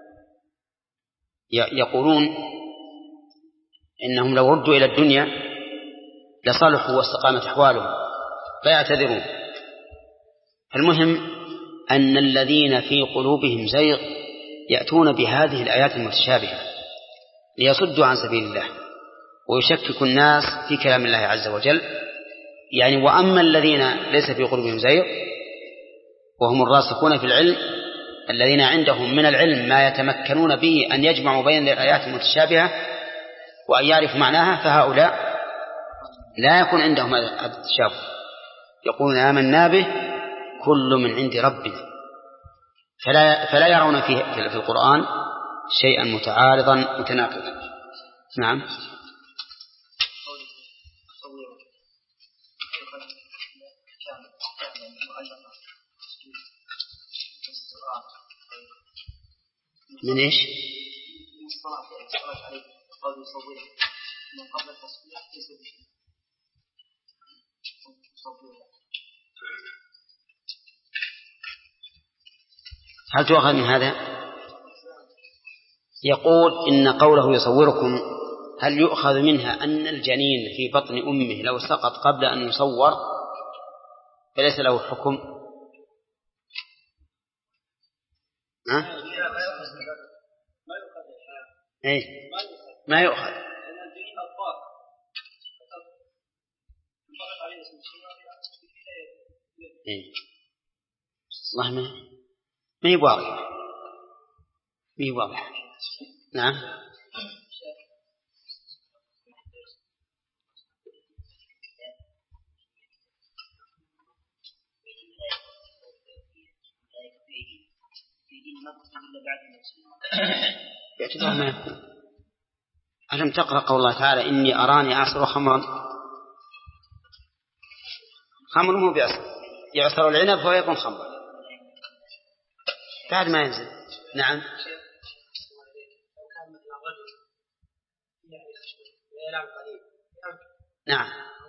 يقولون إنهم لو ردوا إلى الدنيا لصلحوا واستقامت أحوالهم فيعتذرون. المهم أن الذين في قلوبهم زيغ يأتون بهذه الآيات المتشابهة ليصدوا عن سبيل الله ويشكك الناس في كلام الله عز وجل. يعني وأما الذين ليس في قلوبهم زيغ وهم الراسخون في العلم الذين عندهم من العلم ما يتمكنون به أن يجمعوا بين الآيات المتشابهة وأن يعرفوا معناها، فهؤلاء لا يكون عندهم هذا التشابه، يقولون آمنا به كل من عند ربنا، فلا, فلا يرون فيه في القرآن شيئا متعارضا متناقضا. نعم. من إيش؟ من الصلاة الصلاة عليه قال يصوره من قبل التصوير ليس بشيء. هل تؤخذ من هذا؟ يقول إن قوله يصوركم هل يؤخذ منها أن الجنين في بطن أمه لو سقط قبل أن يصور فليس له حكم؟ ها؟ إيه؟ ما يؤخذ. إيه؟ الله ما ما يواضح ما يواضح. نعم. باعتبار ما يكون. ألم تقرأ قول الله تعالى إني أراني أعصر خمرا؟ خمر مو بعصر، يعصر العنب فيكون خمر بعد ما ينزل. نعم. نعم.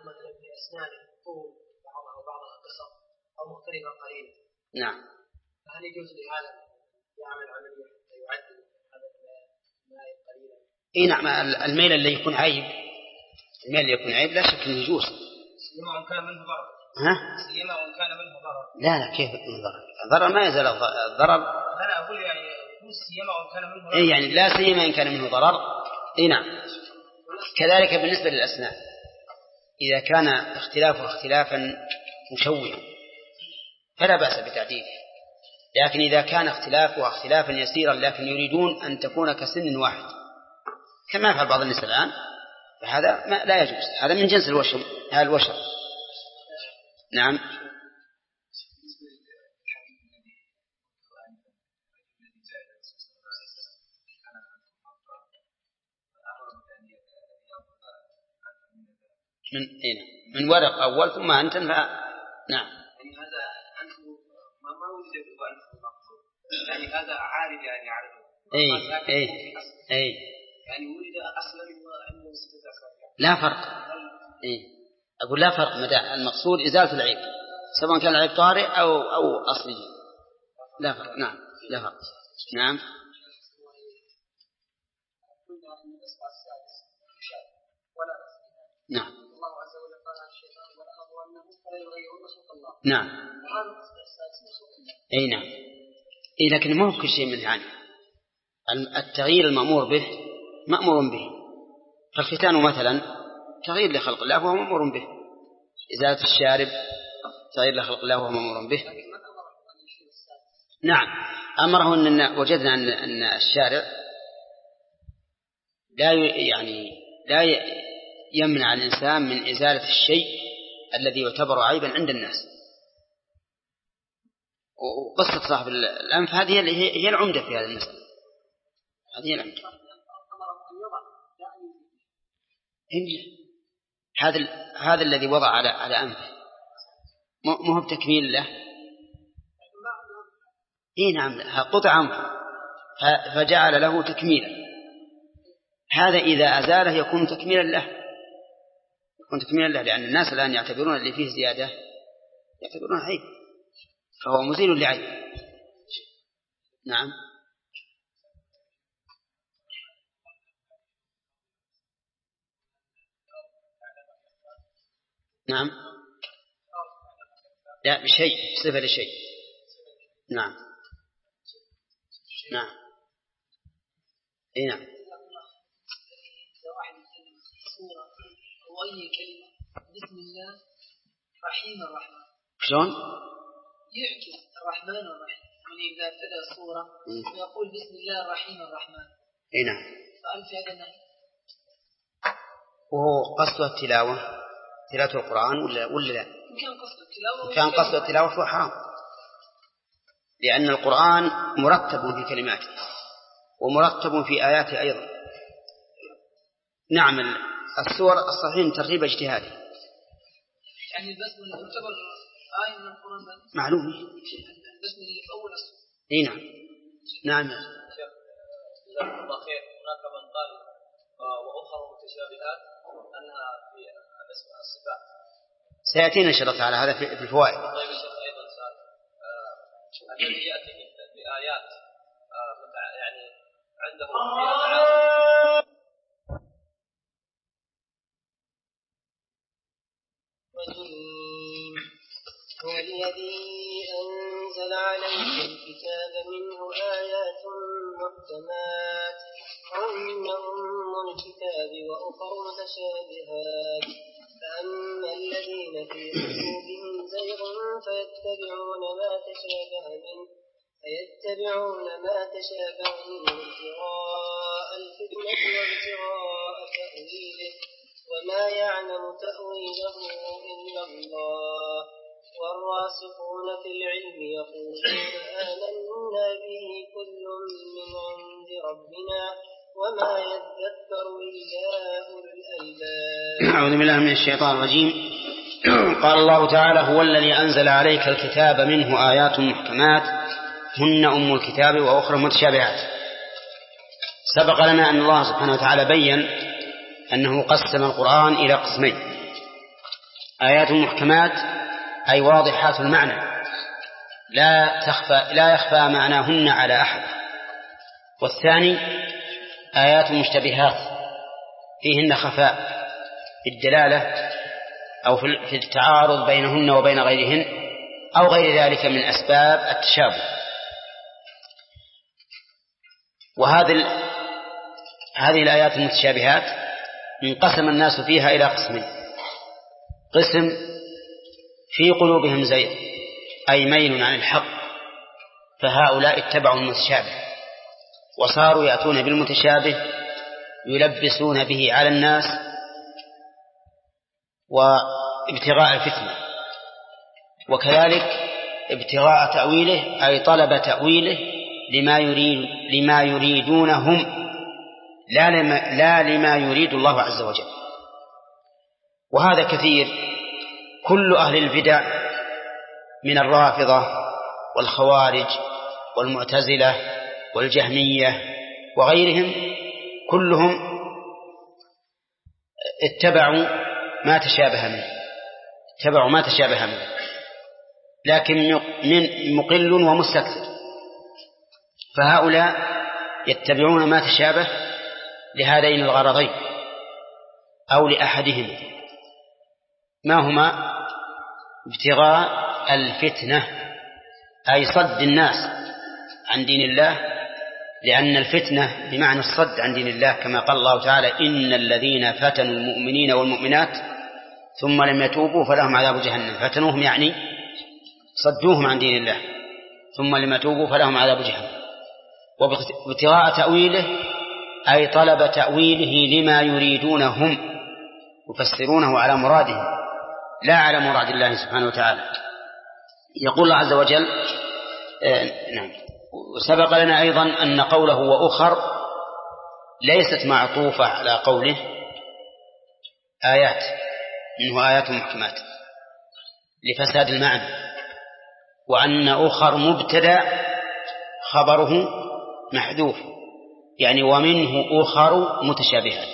نعم. هل يجوز لهذا يعمل عملية يعدل هذا الماء قليلا؟ اي نعم. الميل اللي يكون عيب، الميل اللي يكون عيب لا شك انه يجوز. سيما وان كان منه ضرر. ها؟ سيما وان كان منه ضرر. لا لا كيف منه ضرر؟ الضرر ما يزال الضرر. انا اقول يعني يجوز سيما وان كان منه ضرر. اي يعني لا سيما ان كان منه ضرر. اي نعم. كذلك بالنسبة للأسنان إذا كان اختلافه اختلافا مشوها فلا بأس بتعديله، لكن إذا كان اختلافه اختلافا يسيرا لكن يريدون أن تكون كسن واحد كما يفعل بعض الناس الآن فهذا ما لا يجوز، هذا من جنس الوشم الوشر. نعم. من هنا من ورق أول ثم أنت ف... نعم. يعني هذا أنه ما ما وجد في المقصود، يعني هذا عارض يعني عارض. إيه إيه إيه. يعني ولد أصلا وأنه ستة. لا فرق. إيه أقول لا فرق مدى المقصود إزالة العيب سواء كان العيب طارئ أو أو أصلي لا فرق. نعم لا فرق. نعم. نعم. نعم. أي نعم. إيه لكن ما هو كل شيء من يعني التغيير المأمور به مأمور به، فالختان مثلا تغيير لخلق الله وهو مأمور به، إزالة الشارب تغيير لخلق الله وهو مأمور به. نعم أمره أن وجدنا أن أن الشارع لا يعني لا يمنع الإنسان من إزالة الشيء الذي يعتبر عيبا عند الناس. وقصة صاحب الأنف هذه هي العمدة في هذا المسألة، هذه هي العمدة. هذا هذا الذي وضع على على أنفه مو هو بتكميل له. إيه نعم قطع أنفه فجعل له تكميلا، هذا إذا أزاله يكون تكميلا له، يكون تكميلا له، لأن الناس الآن يعتبرون اللي فيه زيادة يعتبرون عيب، فهو مزيل لعيب. نعم. نعم. لا بشيء صفة لشيء. نعم. نعم. اي نعم. أو أي كلمة بسم الله رحيم الرحمن شلون؟ يعكس الرحمن الرحيم، يعني إذا ابتدأ الصورة ويقول بسم الله الرحيم الرحمن. اي نعم. فهل في هذا النهي؟ وهو قصده التلاوة تلاوة القرآن ولا ولا لا؟ إن كان قصد التلاوة إن كان قصد التلاوة فهو حرام، لأن القرآن مرتب في كلماته ومرتب في آياته أيضا. نعم السور الصحيح ترتيب اجتهادي. يعني البسملة تعتبر آية من القرآن معلوم. البسملة اللي في أول السورة. إيه نعم. نعم. جزاكم الله خير. هناك من قال وأخر متشابهات أنها في الأسماء الصفات. سيأتينا إن شاء الله تعالى هذا في الفوائد. طيب أيضا سؤال الذي يأتي بآيات يعني عنده هو الذي أنزل عليك الكتاب منه آيات محكمات هن أم الكتاب وأخر متشابهات فأما الذين في قلوبهم زيغ فيتبعون ما تشابه منه فيتبعون ما تشابه منه ابتغاء الفتنة وابتغاء تأويله وما يعلم تأويله إلا الله والراسخون في العلم يقولون آمنا به كل من عند ربنا وما يذكر إلا أولو الألباب. أعوذ بالله من الشيطان الرجيم. قال الله تعالى: هو الذي أنزل عليك الكتاب منه آيات محكمات هن أم الكتاب وأخرى متشابهات. سبق لنا أن الله سبحانه وتعالى بيّن أنه قسم القرآن إلى قسمين: آيات محكمات أي واضحات المعنى لا تخفى لا يخفى معناهن على أحد، والثاني آيات مشتبهات فيهن خفاء في الدلالة أو في التعارض بينهن وبين غيرهن أو غير ذلك من أسباب التشابه. وهذه هذه الآيات المتشابهات انقسم الناس فيها إلى قسمين: قسم في قلوبهم زيغ أي ميل عن الحق، فهؤلاء اتبعوا المتشابه وصاروا يأتون بالمتشابه يلبسون به على الناس وابتغاء الفتنة، وكذلك ابتغاء تأويله أي طلب تأويله لما يريد لما يريدونهم لا لما, لا لما يريد الله عز وجل. وهذا كثير. كل أهل البدع من الرافضة والخوارج والمعتزلة والجهمية وغيرهم كلهم اتبعوا ما تشابه منه اتبعوا ما تشابه منه لكن من مقل ومستكثر. فهؤلاء يتبعون ما تشابه لهذين الغرضين أو لأحدهم، ما هما؟ ابتغاء الفتنة أي صد الناس عن دين الله، لأن الفتنة بمعنى الصد عن دين الله، كما قال الله تعالى: إن الذين فتنوا المؤمنين والمؤمنات ثم لم يتوبوا فلهم عذاب جهنم. فتنوهم يعني صدوهم عن دين الله، ثم لم يتوبوا فلهم عذاب جهنم. وابتغاء تأويله أي طلب تأويله لما يريدونهم، يفسرونه على مرادهم لا على مراد الله سبحانه وتعالى. يقول الله عز وجل آه نعم. وسبق لنا أيضا أن قوله وأخر ليست معطوفة على قوله آيات منه آيات محكمات لفساد المعنى، وأن أخر مبتدأ خبره محذوف، يعني ومنه أخر متشابهات.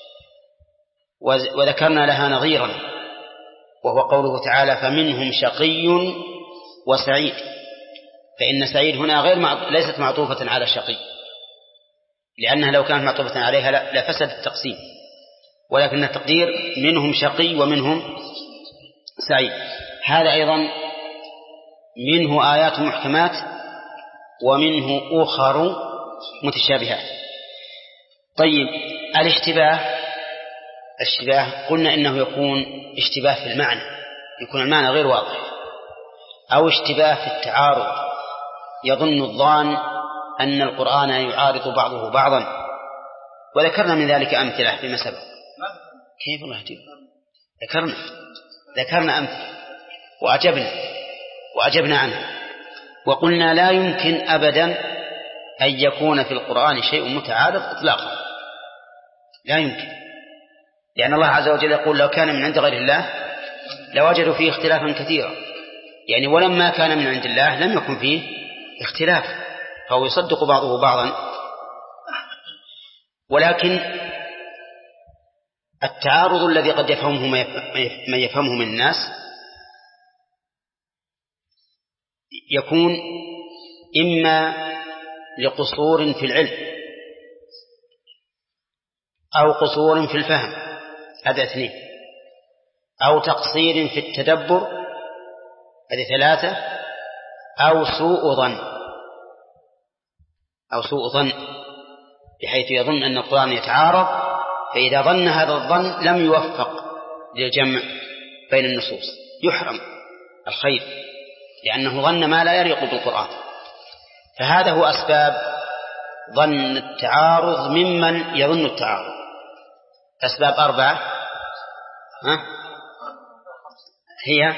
وذكرنا لها نظيرا وهو قوله تعالى: فمنهم شقي وسعيد. فإن سعيد هنا غير مع... ليست معطوفة على شقي، لأنها لو كانت معطوفة عليها لفسد التقسيم، ولكن التقدير منهم شقي ومنهم سعيد. هذا أيضا منه آيات محكمات ومنه أخر متشابهات. طيب، الاشتباه الاشتباه قلنا إنه يكون اشتباه في المعنى، يكون المعنى غير واضح، أو اشتباه في التعارض، يظن الظان أن القرآن يعارض بعضه بعضا، وذكرنا من ذلك أمثلة فيما سبق. كيف الله يهديك؟ ذكرنا ذكرنا أمثلة وأجبنا وأجبنا عنها، وقلنا لا يمكن أبدا أن يكون في القرآن شيء متعارض إطلاقا، لا يمكن، لأن الله عز وجل يقول: لو كان من عند غير الله لوجدوا فيه اختلافا كثيرا، يعني ولما كان من عند الله لم يكن فيه اختلاف، فهو يصدق بعضه بعضا. ولكن التعارض الذي قد يفهمه من يفهمه من الناس يكون إما لقصور في العلم أو قصور في الفهم، هذا اثنين، أو تقصير في التدبر، هذه ثلاثة، أو سوء ظن أو سوء ظن بحيث يظن أن القرآن يتعارض، فإذا ظن هذا الظن لم يوفق للجمع بين النصوص، يحرم الخير لأنه ظن ما لا يليق بالقرآن. فهذا هو أسباب ظن التعارض ممن يظن التعارض. أسباب أربعة ها؟ هي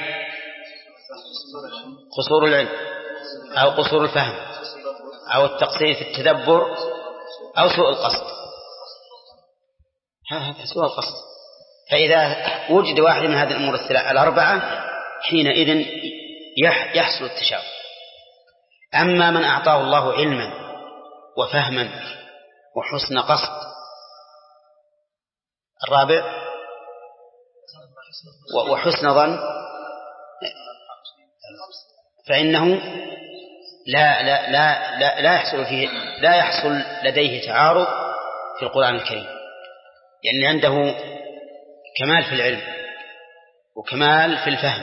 قصور العلم أو قصور الفهم أو التقصير في التدبر أو سوء القصد. هذا سوء القصد، فإذا وجد واحد من هذه الأمور الأربعة حينئذ يحصل التشابه. أما من أعطاه الله علما وفهما وحسن قصد، الرابع وحسن ظن، فإنه لا لا لا لا, لا يحصل فيه لا يحصل لديه تعارض في القرآن الكريم، يعني عنده كمال في العلم وكمال في الفهم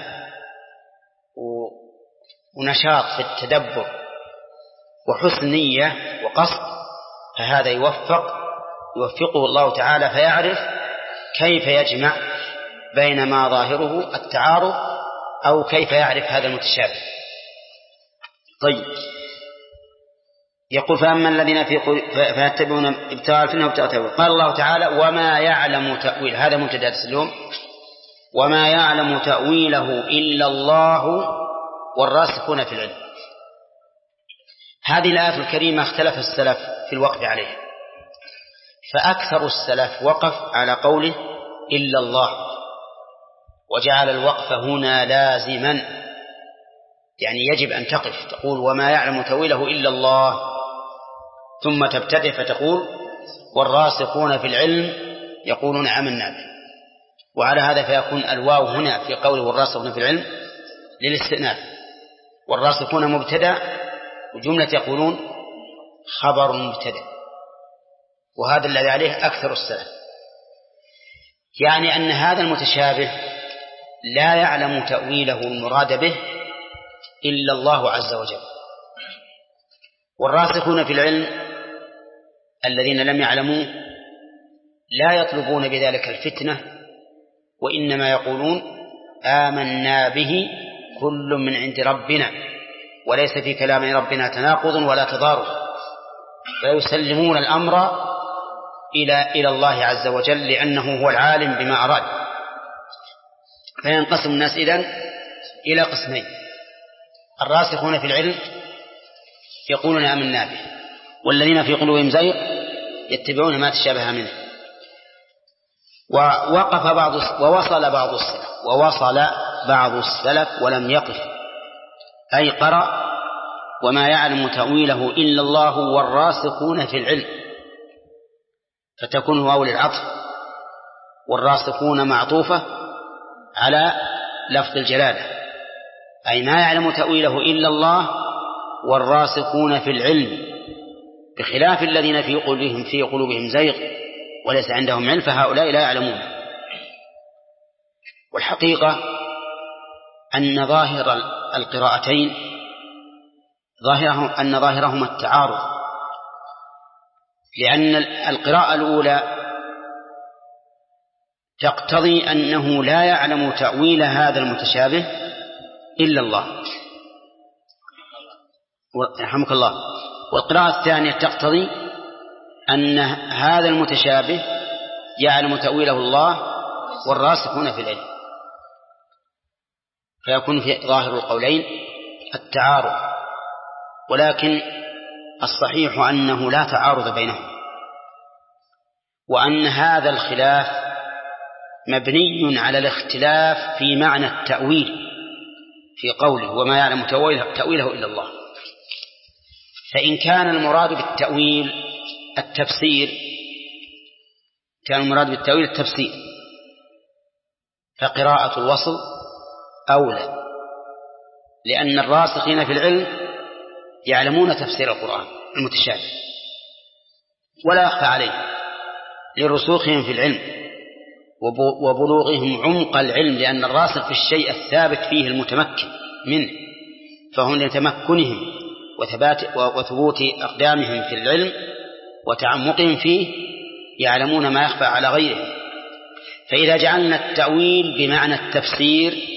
ونشاط في التدبر وحسن نية وقصد، فهذا يوفق يوفقه الله تعالى فيعرف كيف يجمع بين ما ظاهره التعارض أو كيف يعرف هذا المتشابه. طيب، يقول فأما الذين في فيتبعون ابتغاء الفتنة وابتغاء التأويل. قال الله تعالى وما يعلم تأويل، هذا مبتدأ اليوم، وما يعلم تأويله إلا الله والراسخون في العلم. هذه الآية الكريمة اختلف السلف في الوقف عليها، فأكثر السلف وقف على قوله إلا الله، وجعل الوقف هنا لازما، يعني يجب أن تقف تقول وما يعلم تأويله إلا الله، ثم تبتدئ فتقول والراسخون في العلم يقولون آمنا به. وعلى هذا فيكون الواو هنا في قوله والراسخون في العلم للاستئناف، والراسخون مبتدأ وجملة يقولون خبر مبتدأ، وهذا الذي عليه أكثر السلف، يعني أن هذا المتشابه لا يعلم تأويله المراد به إلا الله عز وجل. والراسخون في العلم الذين لم يعلموا لا يطلبون بذلك الفتنة، وإنما يقولون آمنا به كل من عند ربنا، وليس في كلام ربنا تناقض ولا تضارب، فيسلمون الأمر إلى إلى الله عز وجل لأنه هو العالم بما أراد. فينقسم الناس إذن إلى قسمين: الراسخون في العلم يقولون آمنا به، والذين في قلوبهم زيغ يتبعون ما تشابه منه. ووقف بعض ووصل بعض السلف ووصل بعض السلف ولم يقف، أي قرأ وما يعلم تأويله إلا الله والراسخون في العلم، فتكون واو للعطف، والراسخون معطوفة على لفظ الجلالة، أي ما يعلم تأويله إلا الله والراسخون في العلم، بخلاف الذين في قلوبهم في قلوبهم زيغ وليس عندهم علم، فهؤلاء لا يعلمون. والحقيقة أن ظاهر القراءتين ظاهرهم أن ظاهرهما التعارض، لأن القراءة الأولى تقتضي أنه لا يعلم تأويل هذا المتشابه إلا الله، رحمك الله. والقراءة الثانية تقتضي أن هذا المتشابه يعلم تأويله الله والراسخون في العلم، فيكون في ظاهر القولين التعارض. ولكن الصحيح أنه لا تعارض بينهم، وأن هذا الخلاف مبني على الاختلاف في معنى التأويل في قوله وما يعلم تأويله إلا الله. فإن كان المراد بالتأويل التفسير كان المراد بالتأويل التفسير فقراءة الوصل أولى، لأن الراسخين في العلم يعلمون تفسير القرآن المتشابه ولا يخفى عليه لرسوخهم في العلم وبلوغهم عمق العلم، لأن الراسخ في الشيء الثابت فيه المتمكن منه، فهم لتمكنهم وثبات وثبوت أقدامهم في العلم وتعمقهم فيه يعلمون ما يخفى على غيرهم. فإذا جعلنا التأويل بمعنى التفسير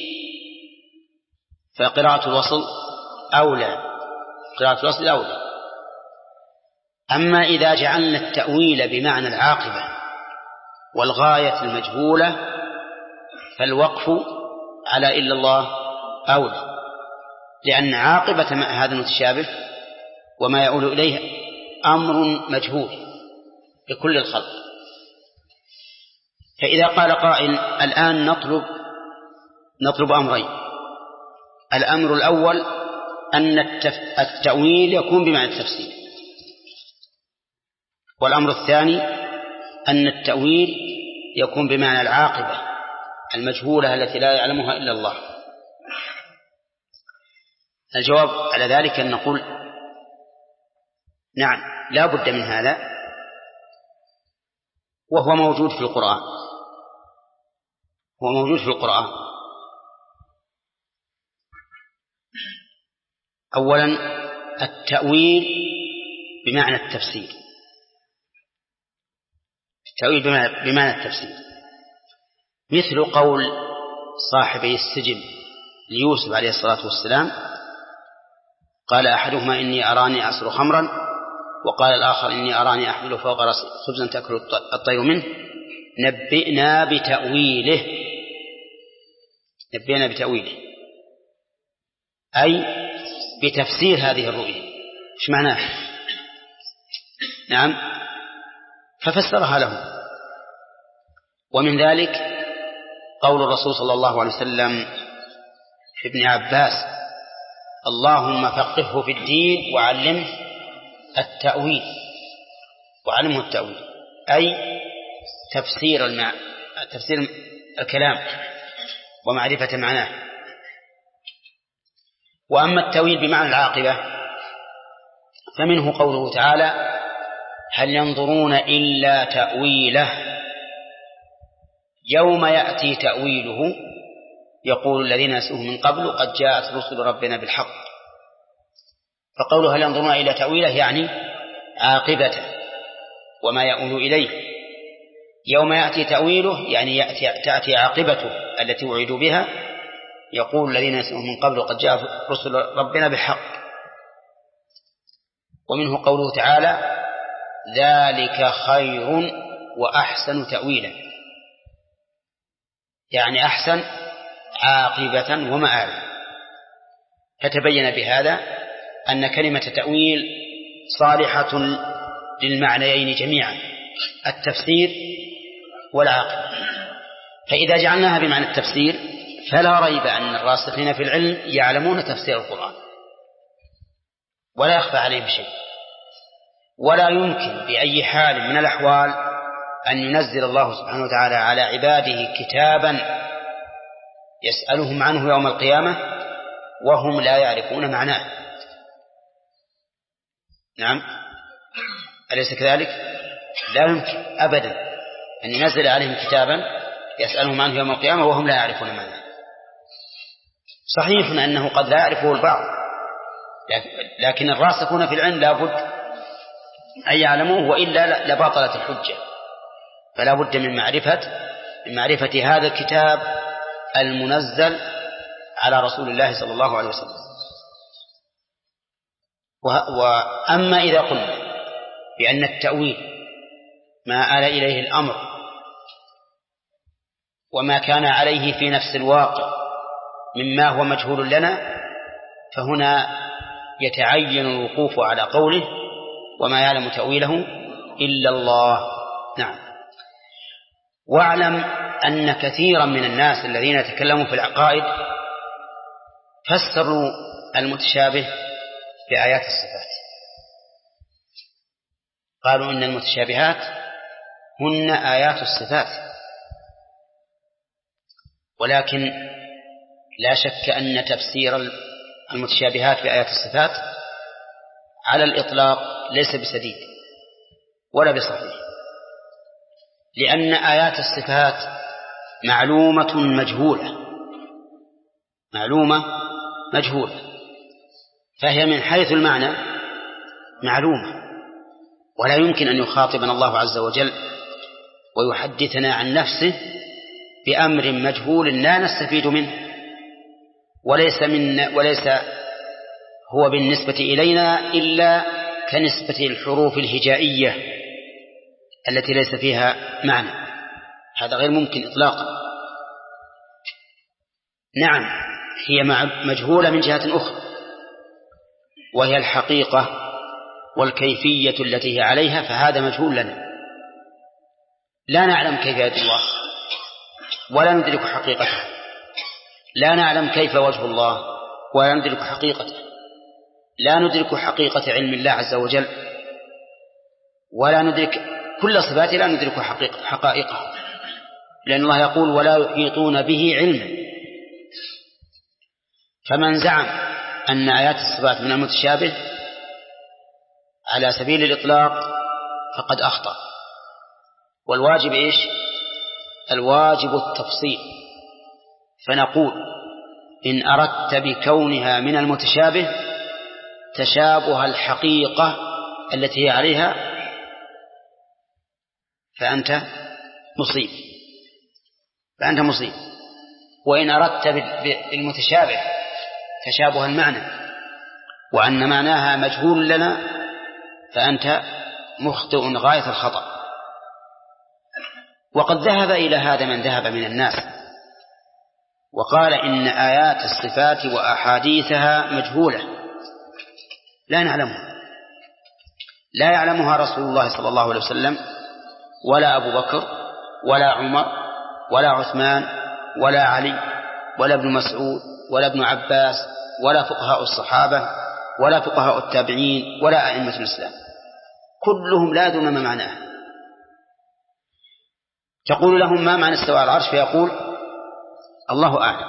فقراءة الوصل أولى، قراءة الوصل أولى. أما إذا جعلنا التأويل بمعنى العاقبة والغاية المجهولة فالوقف على إلا الله أولى، لأن عاقبة هذا المتشابه وما يؤول إليه أمر مجهول لكل الخلق. فإذا قال قائل الآن نطلب نطلب أمرين: الأمر الأول أن التأويل يكون بمعنى التفسير، والأمر الثاني أن التأويل يكون بمعنى العاقبة المجهولة التي لا يعلمها إلا الله. الجواب على ذلك أن نقول نعم، لا بد من هذا، وهو موجود في القرآن، هو موجود في القرآن. أولا التأويل بمعنى التفسير، التأويل بمعنى التفسير مثل قول صاحبي السجن ليوسف عليه الصلاة والسلام: قال أحدهما إني أراني أسر خمرا، وقال الآخر إني أراني أحمل فوق رأسي خبزا تأكل الطير منه، نبئنا بتأويله، نبئنا بتأويله أي بتفسير هذه الرؤيا. إيش معناه؟ نعم، ففسرها له. ومن ذلك قول الرسول صلى الله عليه وسلم في ابن عباس: اللهم فقهه في الدين وعلمه التأويل، وعلمه التأويل أي تفسير المع... تفسير الكلام ومعرفة معناه. وأما التأويل بمعنى العاقبة فمنه قوله تعالى: هل ينظرون إلا تأويله يوم يأتي تأويله يقول الذين نسوه من قبل قد جاءت رسل ربنا بالحق. فقوله هل ينظرون إلى تأويله يعني عاقبته وما يؤول إليه. يوم يأتي تأويله يعني يأتي تأتي عاقبته التي وعدوا بها، يقول الذين نسوه من قبل قد جاءت رسل ربنا بالحق. ومنه قوله تعالى: ذلك خير وأحسن تأويلا، يعني أحسن عاقبة ومآلا. فتبين بهذا أن كلمة تأويل صالحة للمعنيين جميعا، التفسير والعاقبة. فإذا جعلناها بمعنى التفسير فلا ريب أن الراسخين في العلم يعلمون تفسير القرآن ولا يخفى عليهم شيء، ولا يمكن بأي حال من الأحوال أن ينزل الله سبحانه وتعالى على عباده كتابا يسألهم عنه يوم القيامة وهم لا يعرفون معناه. نعم، أليس كذلك؟ لا يمكن أبدا أن ينزل عليهم كتابا يسألهم عنه يوم القيامة وهم لا يعرفون معناه. صحيح أنه قد لا يعرفه البعض، لكن الراسخون في العلم لا بد أن يعلموه، وإلا لبطلت الحجة. فلا بد من معرفة من معرفة هذا الكتاب المنزل على رسول الله صلى الله عليه وسلم. وأما إذا قلنا بأن التأويل ما آل إليه الأمر وما كان عليه في نفس الواقع مما هو مجهول لنا، فهنا يتعين الوقوف على قوله وما يعلم تأويله إلا الله. نعم. واعلم أن كثيرا من الناس الذين يتكلموا في العقائد فسروا المتشابه بآيات الصفات، قالوا إن المتشابهات هن آيات الصفات، ولكن لا شك أن تفسير المتشابهات بآيات الصفات على الإطلاق ليس بسديد ولا بصحيح، لأن آيات الصفات معلومة مجهولة معلومة مجهولة فهي من حيث المعنى معلومة، ولا يمكن أن يخاطبنا الله عز وجل ويحدثنا عن نفسه بأمر مجهول لا نستفيد منه، وليس من وليس هو بالنسبة إلينا إلا كنسبة الحروف الهجائية التي ليس فيها معنى. هذا غير ممكن إطلاقا. نعم، هي مجهولة من جهة أخرى، وهي الحقيقة والكيفية التي هي عليها، فهذا مجهول لنا، لا نعلم كيفية الله ولا ندرك حقيقته، لا نعلم كيف وجه الله ولا ندرك حقيقته، لا ندرك حقيقة علم الله عز وجل، ولا ندرك كل صفاته لا ندرك حقيقة حقائقه، لأن الله يقول ولا يحيطون به علما. فمن زعم أن آيات الصفات من المتشابه على سبيل الإطلاق فقد أخطأ، والواجب إيش؟ الواجب التفصيل. فنقول إن أردت بكونها من المتشابه تشابه الحقيقة التي هي عليها فأنت مصيب فأنت مصيب وإن أردت بالمتشابه تشابه المعنى وأن معناها مجهول لنا فأنت مخطئ غاية الخطأ. وقد ذهب إلى هذا من ذهب من الناس وقال إن آيات الصفات وأحاديثها مجهولة لا نعلمها، لا يعلمها رسول الله صلى الله عليه وسلم ولا أبو بكر ولا عمر ولا عثمان ولا علي ولا ابن مسعود ولا ابن عباس ولا فقهاء الصحابة ولا فقهاء التابعين ولا أئمة الإسلام، كلهم لا يدرون ما معناه. تقول لهم ما معنى استواء على العرش فيقول الله أعلم.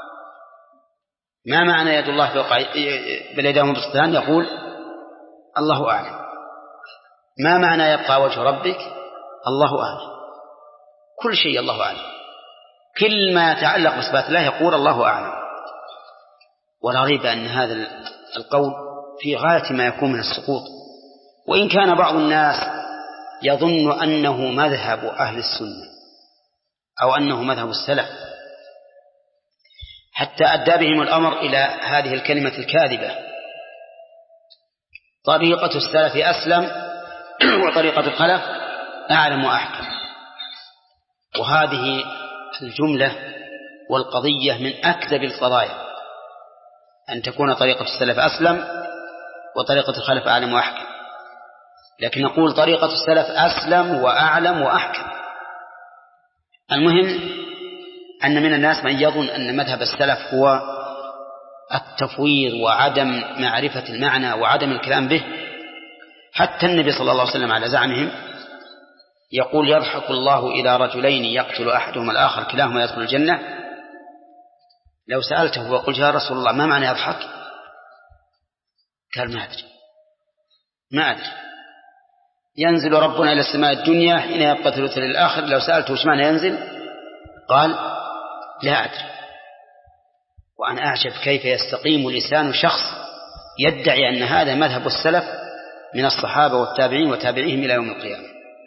ما معنى يد الله فوق بل يداه مبسوطتان؟ يقول الله أعلم. ما معنى يبقى وجه ربك؟ الله أعلم. كل شيء الله أعلم، كل ما يتعلق بصفات الله يقول الله أعلم. ولا ريب أن هذا القول في غاية ما يكون من السقوط، وإن كان بعض الناس يظن أنه مذهب أهل السنة أو أنه مذهب السلف، حتى أدى بهم الأمر إلى هذه الكلمة الكاذبة: طريقة السلف أسلم وطريقة الخلف أعلم وأحكم. وهذه الجملة والقضية من أكذب القضايا، أن تكون طريقة السلف أسلم وطريقة الخلف أعلم وأحكم. لكن نقول طريقة السلف أسلم وأعلم وأحكم. المهم أن من الناس من يظن أن مذهب السلف هو التفويض وعدم معرفة المعنى وعدم الكلام به. حتى النبي صلى الله عليه وسلم على زعمهم يقول: يضحك الله إلى رجلين يقتل أحدهما الآخر كلاهما يدخل الجنة. لو سألته وقلت يا رسول الله ما معنى يضحك؟ قال ما أدري ما أدري ينزل ربنا إلى السماء الدنيا حين يبقى ثلث للآخر. لو سألته وش معنى ينزل؟ قال لا أدري. وأنا أعجب كيف يستقيم لسان شخص يدعي أن هذا مذهب السلف من الصحابة والتابعين وتابعيهم إلى يوم القيامة.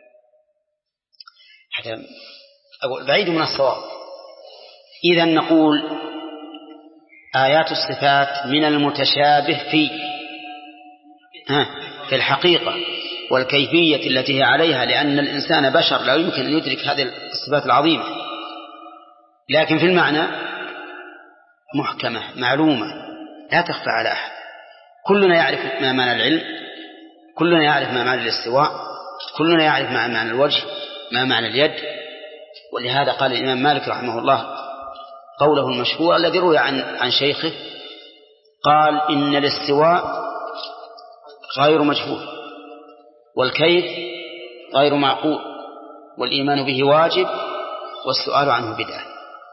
هذا بعيد من الصواب. إذن نقول آيات الصفات من المتشابه في ها في الحقيقة والكيفية التي هي عليها، لأن الإنسان بشر لا يمكن أن يدرك هذه الصفات العظيمة، لكن في المعنى محكمة معلومة لا تخفى على أحد. كلنا يعرف ما معنى العلم، كلنا يعرف ما معنى الاستواء، كلنا يعرف ما معنى الوجه، ما معنى اليد. ولهذا قال الإمام مالك رحمه الله قوله المشهور الذي روي عن عن شيخه، قال: إن الاستواء غير مجهول، والكيف غير معقول، والإيمان به واجب، والسؤال عنه بدعة.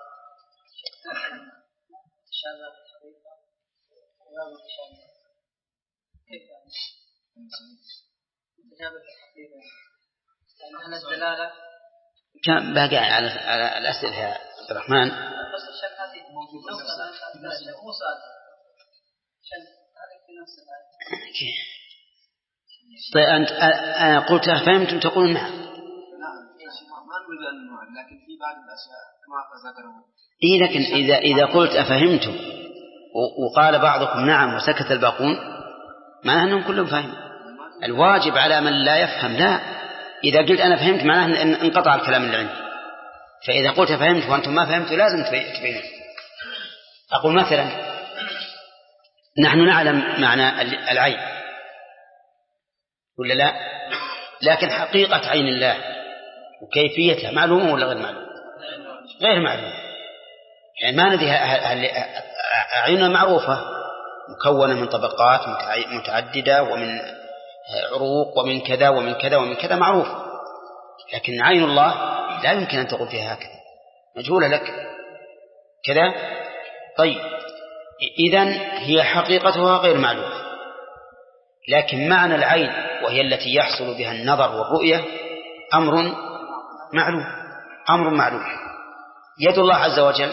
كان باقي على على الأسئلة يا عبد الرحمن. طيب أنت أنا قلت فهمتم تقولون نعم. ما نريد أن نعلم، لكن في بعض الأشياء كما ذكروا. إيه لكن إذا إذا قلت أفهمتم وقال بعضكم نعم وسكت الباقون معناه أنهم كلهم فاهمين. الواجب على من لا يفهم لا. إذا قلت أنا فهمت معناه أن انقطع الكلام اللي عندي. فإذا قلت فهمت وأنتم ما فهمتوا لازم تبينوا. أقول مثلا نحن نعلم معنى العين ولا لا؟ لكن حقيقة عين الله وكيفيتها معلومة ولا غير معلومة؟ غير معلوم، يعني ما ندري أعيننا معروفة مكونة من طبقات متعددة ومن عروق ومن كذا ومن كذا ومن كذا معروف، لكن عين الله لا يمكن أن تقول فيها هكذا، مجهولة لك كذا. طيب إذن هي حقيقتها غير معلومة، لكن معنى العين وهي التي يحصل بها النظر والرؤية أمر معلوم، أمر معلوم. يد الله عز وجل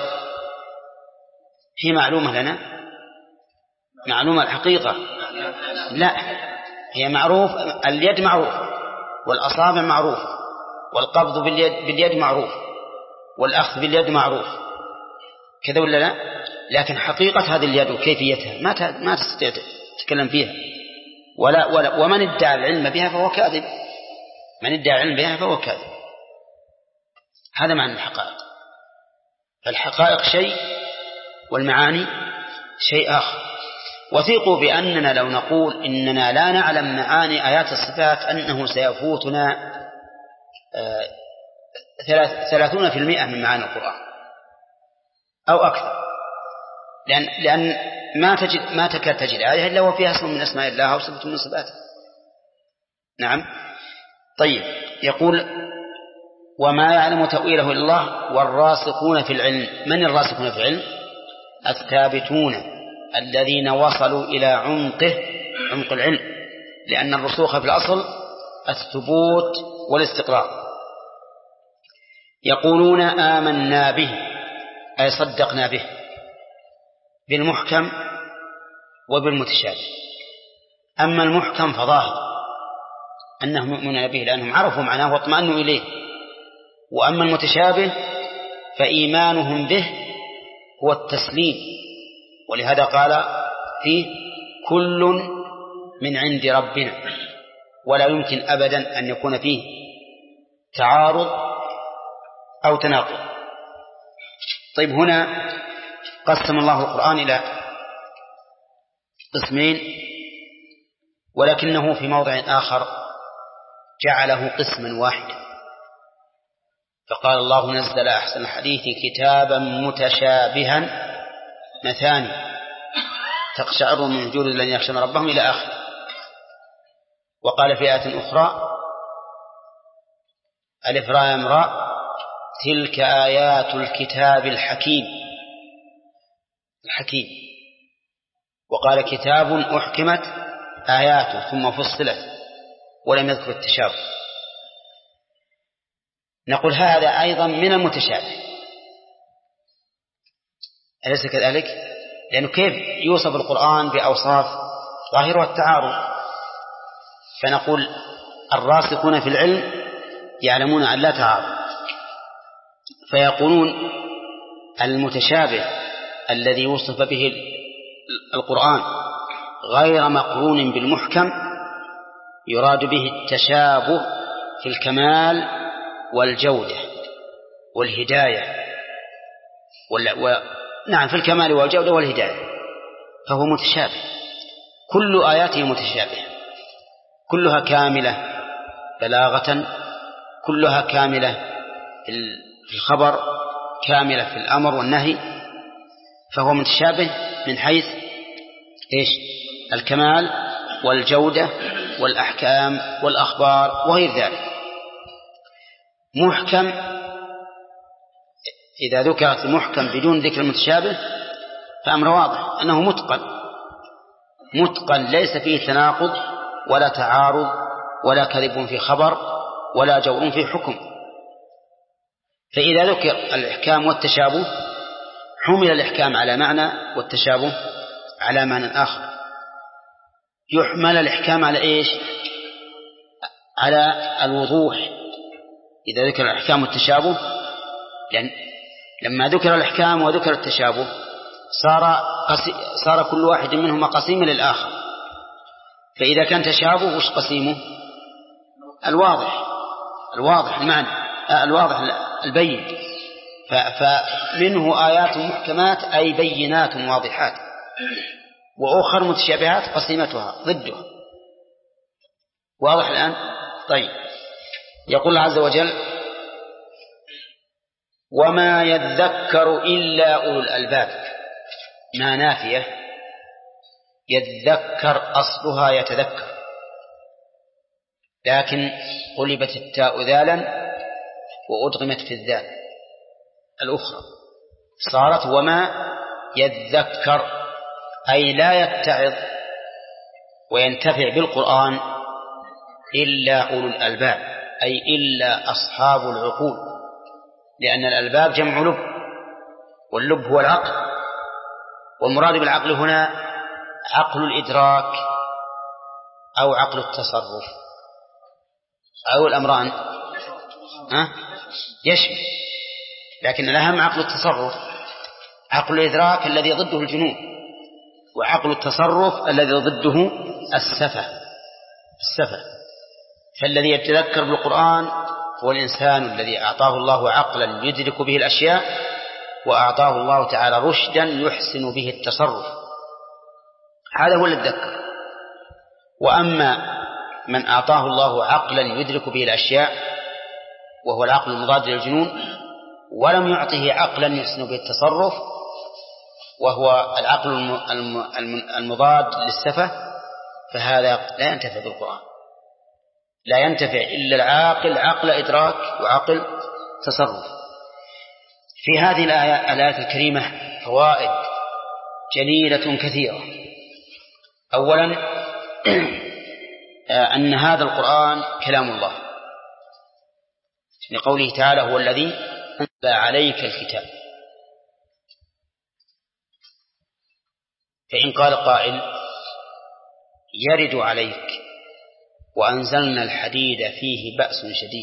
هي معلومة لنا، معلومة الحقيقة لا، هي معروف، اليد معروف والأصابع معروف والقبض باليد, باليد معروف والأخذ باليد معروف كذا ولا لا؟ لكن حقيقة هذه اليد وكيفيتها ما ما تستطيع تتكلم فيها، ولا, ولا ومن ادعى العلم بها فهو كاذب، من ادعى العلم بها فهو كاذب. هذا معنى الحقائق. فالحقائق شيء والمعاني شيء آخر. وثيقوا بأننا لو نقول إننا لا نعلم معاني آيات الصفات أنه سيفوتنا ثلاثون في المئة من معاني القرآن أو أكثر، لأن, لأن ما تجد ما تكاد تجد آية إلا وفيها اسم من أسماء الله أو صفة من صفاته. نعم. طيب يقول وما يعلم تأويله إلا الله والراسخون في العلم. من الراسخون في العلم؟ الثابتون الذين وصلوا إلى عمقه، عمق العلم، لأن الرسوخ في الأصل الثبوت والاستقرار. يقولون آمنا به أي صدقنا به، بالمحكم وبالمتشابه. أما المحكم فظاهر أنهم يؤمنون به لأنهم عرفوا معناه واطمأنوا إليه، وأما المتشابه فإيمانهم به هو التسليم، ولهذا قال فيه كل من عند ربنا، ولا يمكن أبدا أن يكون فيه تعارض أو تناقض. طيب هنا قسم الله القرآن إلى قسمين، ولكنه في موضع آخر جعله قسما واحدا، فقال الله نزل أحسن الحديث كتابا متشابها مثاني تقشعر من جلود الذين يخشون ربهم إلى آخر. وقال في آية أخرى ألف راء راء تلك آيات الكتاب الحكيم الحكيم. وقال كتاب أحكمت آياته ثم فصلت ولم يذكر التشابه. نقول هذا أيضا من المتشابه، أليس كذلك؟ لأنه كيف يوصف القرآن بأوصاف ظاهرها التعارض؟ فنقول الراسخون في العلم يعلمون أن لا تعارض، فيقولون المتشابه الذي وصف به القرآن غير مقرون بالمحكم يراد به التشابه في الكمال والجودة والهداية و... نعم في الكمال والجودة والهداية، فهو متشابه، كل آياته متشابه، كلها كاملة بلاغة، كلها كاملة في الخبر، كاملة في الأمر والنهي، فهو متشابه من حيث إيش؟ الكمال والجودة والأحكام والأخبار وغير ذلك. محكم إذا ذكرت المحكم بدون ذكر المتشابه فأمر واضح أنه متقن، متقن ليس فيه تناقض ولا تعارض ولا كذب في خبر ولا جور في حكم. فإذا ذكر الإحكام والتشابه حمل الإحكام على معنى والتشابه على معنى آخر. يحمل الإحكام على إيش؟ على الوضوح إذا ذكر الإحكام والتشابه، لأن لما ذكر الإحكام وذكر التشابه صار صار كل واحد منهما قسيما للآخر. فإذا كان تشابه وش قسيمه؟ الواضح، الواضح المعنى، الواضح البين. فمنه آيات محكمات أي بينات واضحات، وأخر متشابهات قسيمتها ضدها. واضح الآن؟ طيب يقول الله عز وجل وما يذكر إلا أولو الألباب، ما نافية، يذكر أصلها يتذكر، لكن قلبت التاء ذالا وأدغمت في الذال الأخرى، صارت وما يذكر، أي لا يتعظ وينتفع بالقرآن إلا أولو الألباب، أي إلا أصحاب العقول، لأن الألباب جمع لب، واللب هو العقل، والمراد بالعقل هنا عقل الإدراك أو عقل التصرف أو الأمران أه؟ يشمل، لكن الأهم عقل التصرف. عقل الإدراك الذي ضده الجنون، وعقل التصرف الذي ضده السفه السفه فالذي يتذكر بالقرآن هو الإنسان الذي أعطاه الله عقلا يدرك به الأشياء، وأعطاه الله تعالى رشدا يحسن به التصرف، هذا هو الذي يتذكر. وأما من أعطاه الله عقلا يدرك به الأشياء وهو العقل المضاد للجنون، ولم يعطه عقلا يحسن به التصرف وهو العقل المضاد للسفه، فهذا لا ينتفع بالقرآن، لا ينتفع إلا العاقل عقل إدراك وعقل تصرف. في هذه الآية, الآية الكريمة فوائد جليلة كثيرة. أولا أن هذا القرآن كلام الله، لقوله تعالى هو الذي أنزل عليك الكتاب. فإن قال قائل يرد عليك وأنزلنا الحديد فيه بأس شديد،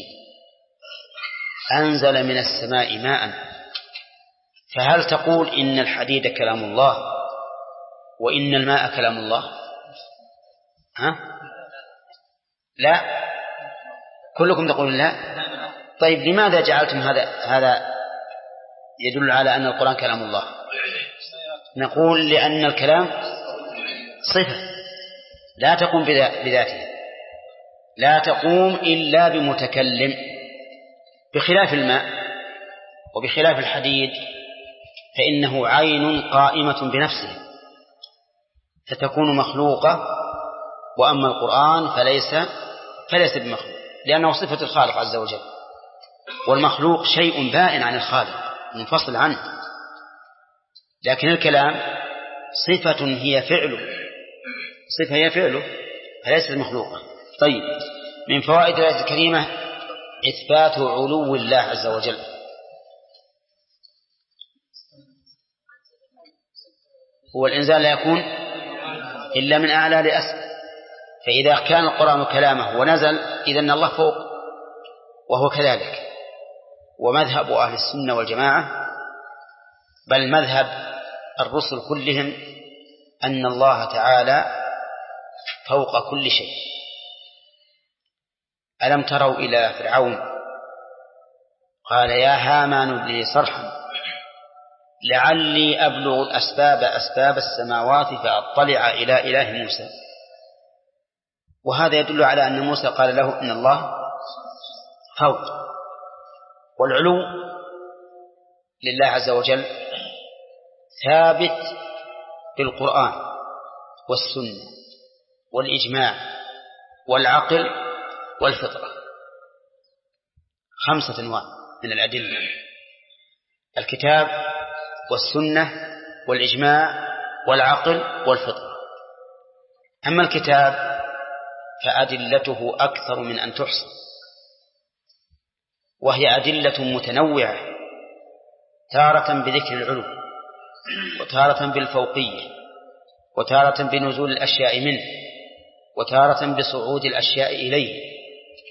أنزل من السماء ماء، فهل تقول إن الحديد كلام الله وإن الماء كلام الله؟ ها؟ لا، كلكم تقولون لا. طيب لماذا جعلتم هذا هذا يدل على أن القرآن كلام الله؟ نقول لأن الكلام صفة لا تقوم بذاته، لا تقوم إلا بمتكلم، بخلاف الماء وبخلاف الحديد فإنه عين قائمة بنفسه فتكون مخلوقة، وأما القرآن فليس فليس بمخلوق، لأنه صفة الخالق عز وجل، والمخلوق شيء بائن عن الخالق منفصل عنه، لكن الكلام صفة هي فعله، صفة هي فعله فليست مخلوقة. طيب، من فوائد الآية الكريمة إثبات علو الله عز وجل، هو الإنزال لا يكون إلا من أعلى لأسفل، فإذا كان القرآن كلامه ونزل إذن الله فوق، وهو كذلك. ومذهب أهل السنة والجماعة بل مذهب الرسل كلهم أن الله تعالى فوق كل شيء. ألم تروا إلى فرعون قال يا هامان ابن لي صرحا لعلي أبلغ الأسباب أسباب السماوات فأطلع إلى إله موسى. وهذا يدل على أن موسى قال له إن الله فوق. والعلو لله عز وجل ثابت بالقرآن والسنة والإجماع والعقل والفطرة، خمسة أنواع من الأدلة: الكتاب والسنة والإجماع والعقل والفطرة. أما الكتاب فأدلته أكثر من أن تحصى، وهي أدلة متنوعة، تارة بذكر العلو، وتارة بالفوقية، وتارة بنزول الأشياء منه، وتارة بصعود الأشياء إليه،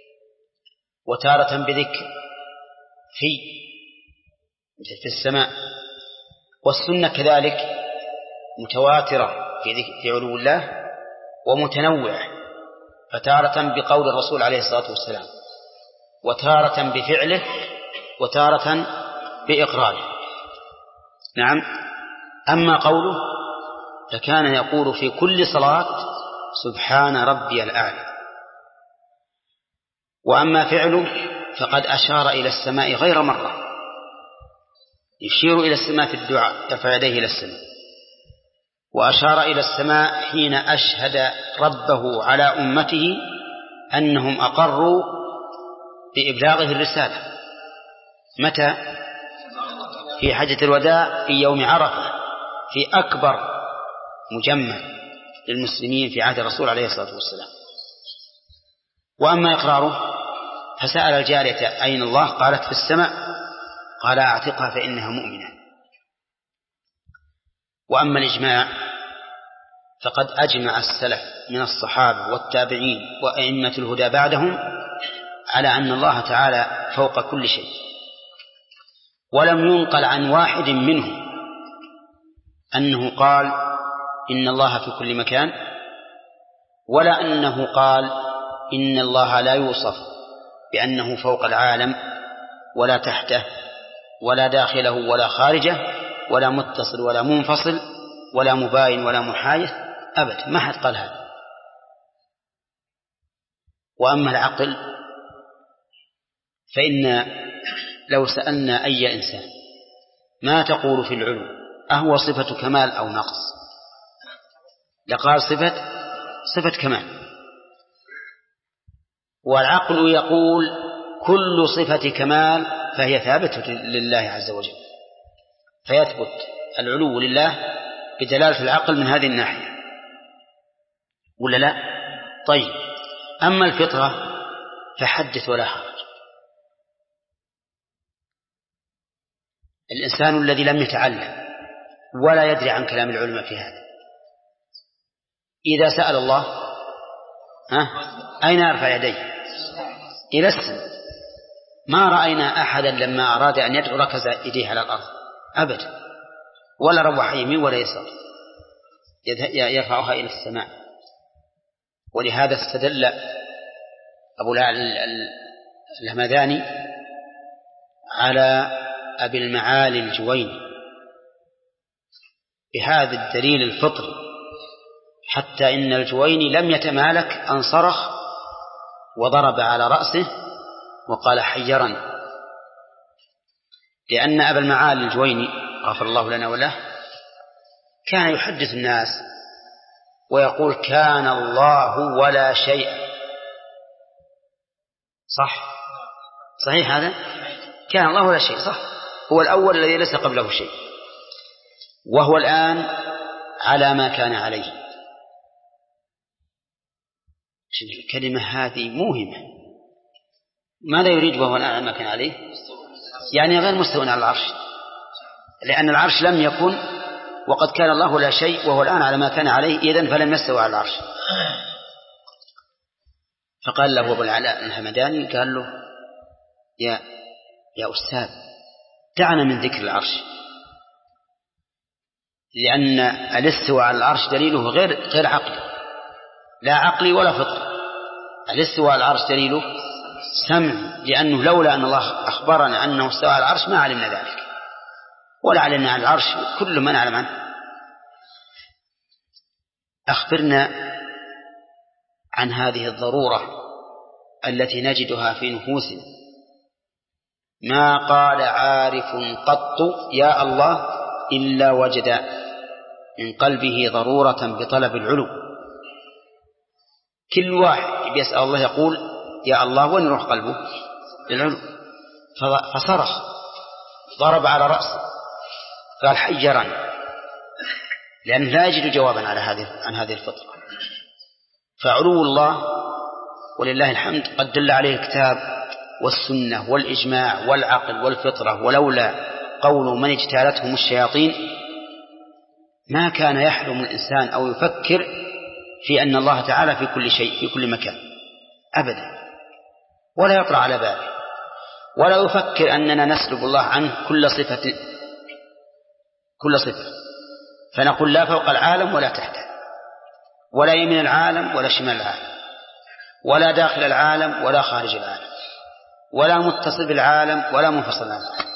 وتارة بذكر في في السماء. والسنة كذلك متواترة في ذكر في علو الله ومتنوعة، فتارة بقول الرسول عليه الصلاة والسلام، وتارة بفعله، وتارة بإقراره. نعم. أما قوله فكان يقول في كل صلاة سبحان ربي الأعلى. وأما فعله فقد أشار إلى السماء غير مرة، يشير إلى السماء في الدعاء، يرفع يديه إلى السماء. وأشار إلى السماء حين أشهد ربه على أمته أنهم أقروا بإبلاغه الرسالة. متى؟ في حجة الوداع في يوم عرفة، في أكبر مجمع للمسلمين في عهد الرسول عليه الصلاة والسلام. وأما إقراره فسأل الجارية أين الله؟ قالت في السماء. قال أعتقها فإنها مؤمنة. وأما الإجماع فقد أجمع السلف من الصحابة والتابعين وأئمة الهدى بعدهم على أن الله تعالى فوق كل شيء، ولم ينقل عن واحد منهم أنه قال إن الله في كل مكان، ولا أنه قال إن الله لا يوصف بأنه فوق العالم ولا تحته ولا داخله ولا خارجه ولا متصل ولا منفصل ولا مباين ولا محايث أبدا، ما حد قال هذا. وأما العقل فإن لو سألنا أي إنسان ما تقول في العلو أهو صفة كمال أو نقص لقال صفة صفة كمال. والعقل يقول كل صفة كمال فهي ثابتة لله عز وجل، فيثبت العلو لله بدلالة العقل من هذه الناحية، ولا لا؟ طيب، أما الفطرة فحدث ولا حرج. الإنسان الذي لم يتعلم ولا يدري عن كلام العلماء في هذا إذا سأل الله ها أين يرفع يديه؟ إلى السماء. ما رأينا أحدا لما أراد أن يدعو ركز يديه على الأرض أبدا، ولا روح يمين ولا يسار، يرفعها إلى السماء. ولهذا استدل أبو الهمذاني على أبي المعالي الجويني بهذا الدليل الفطري، حتى إن الجويني لم يتمالك أن صرخ وضرب على رأسه وقال حيرني، لأن أبا المعالي الجويني غفر الله لنا وله كان يحدث الناس ويقول كان الله ولا شيء. صح صحيح هذا؟ كان الله ولا شيء، صح، هو الأول الذي ليس قبله شيء، وهو الآن على ما كان عليه. الكلمة هذه موهمة. ماذا يريد وهو الآن على ما كان عليه؟ يعني غير مستوى على العرش، لأن العرش لم يكن وقد كان الله لا شيء وهو الآن على ما كان عليه، إذن فلم يستوى على العرش. فقال له أبو العلاء الهمداني قال له يا يا أستاذ دعنا من ذكر العرش، لأن الاستواء على العرش دليله غير غير عقلي، لا عقلي ولا فطري. الاستواء على العرش دليله سمع، لأنه لولا أن الله أخبرنا أنه استوى على العرش ما علمنا ذلك، ولا علمنا عن العرش كل ما نعلم عنه. أخبرنا عن هذه الضرورة التي نجدها في نفوسنا. ما قال عارف قط يا الله إلا وجد من قلبه ضرورة بطلب العلو. كل واحد بيسأل الله يقول يا الله، وين يروح قلبه؟ للعلو. فصرخ ضرب على رأسه قال حيرني، لأنه لا يجد جوابا على هذه عن هذه الفطرة. فعلو الله ولله الحمد قد دل عليه الكتاب والسنة والإجماع والعقل والفطرة، ولولا قول من اجتالتهم الشياطين ما كان يحلم الإنسان أو يفكر في أن الله تعالى في كل شيء في كل مكان أبدا، ولا يطرأ على باله، ولا يفكر أننا نسلب الله عنه كل صفة كل صفة فنقول لا فوق العالم ولا تحته، ولا يمين العالم ولا شمال العالم، ولا داخل العالم ولا خارج العالم، ولا متصل بالعالم ولا منفصل عن العالم.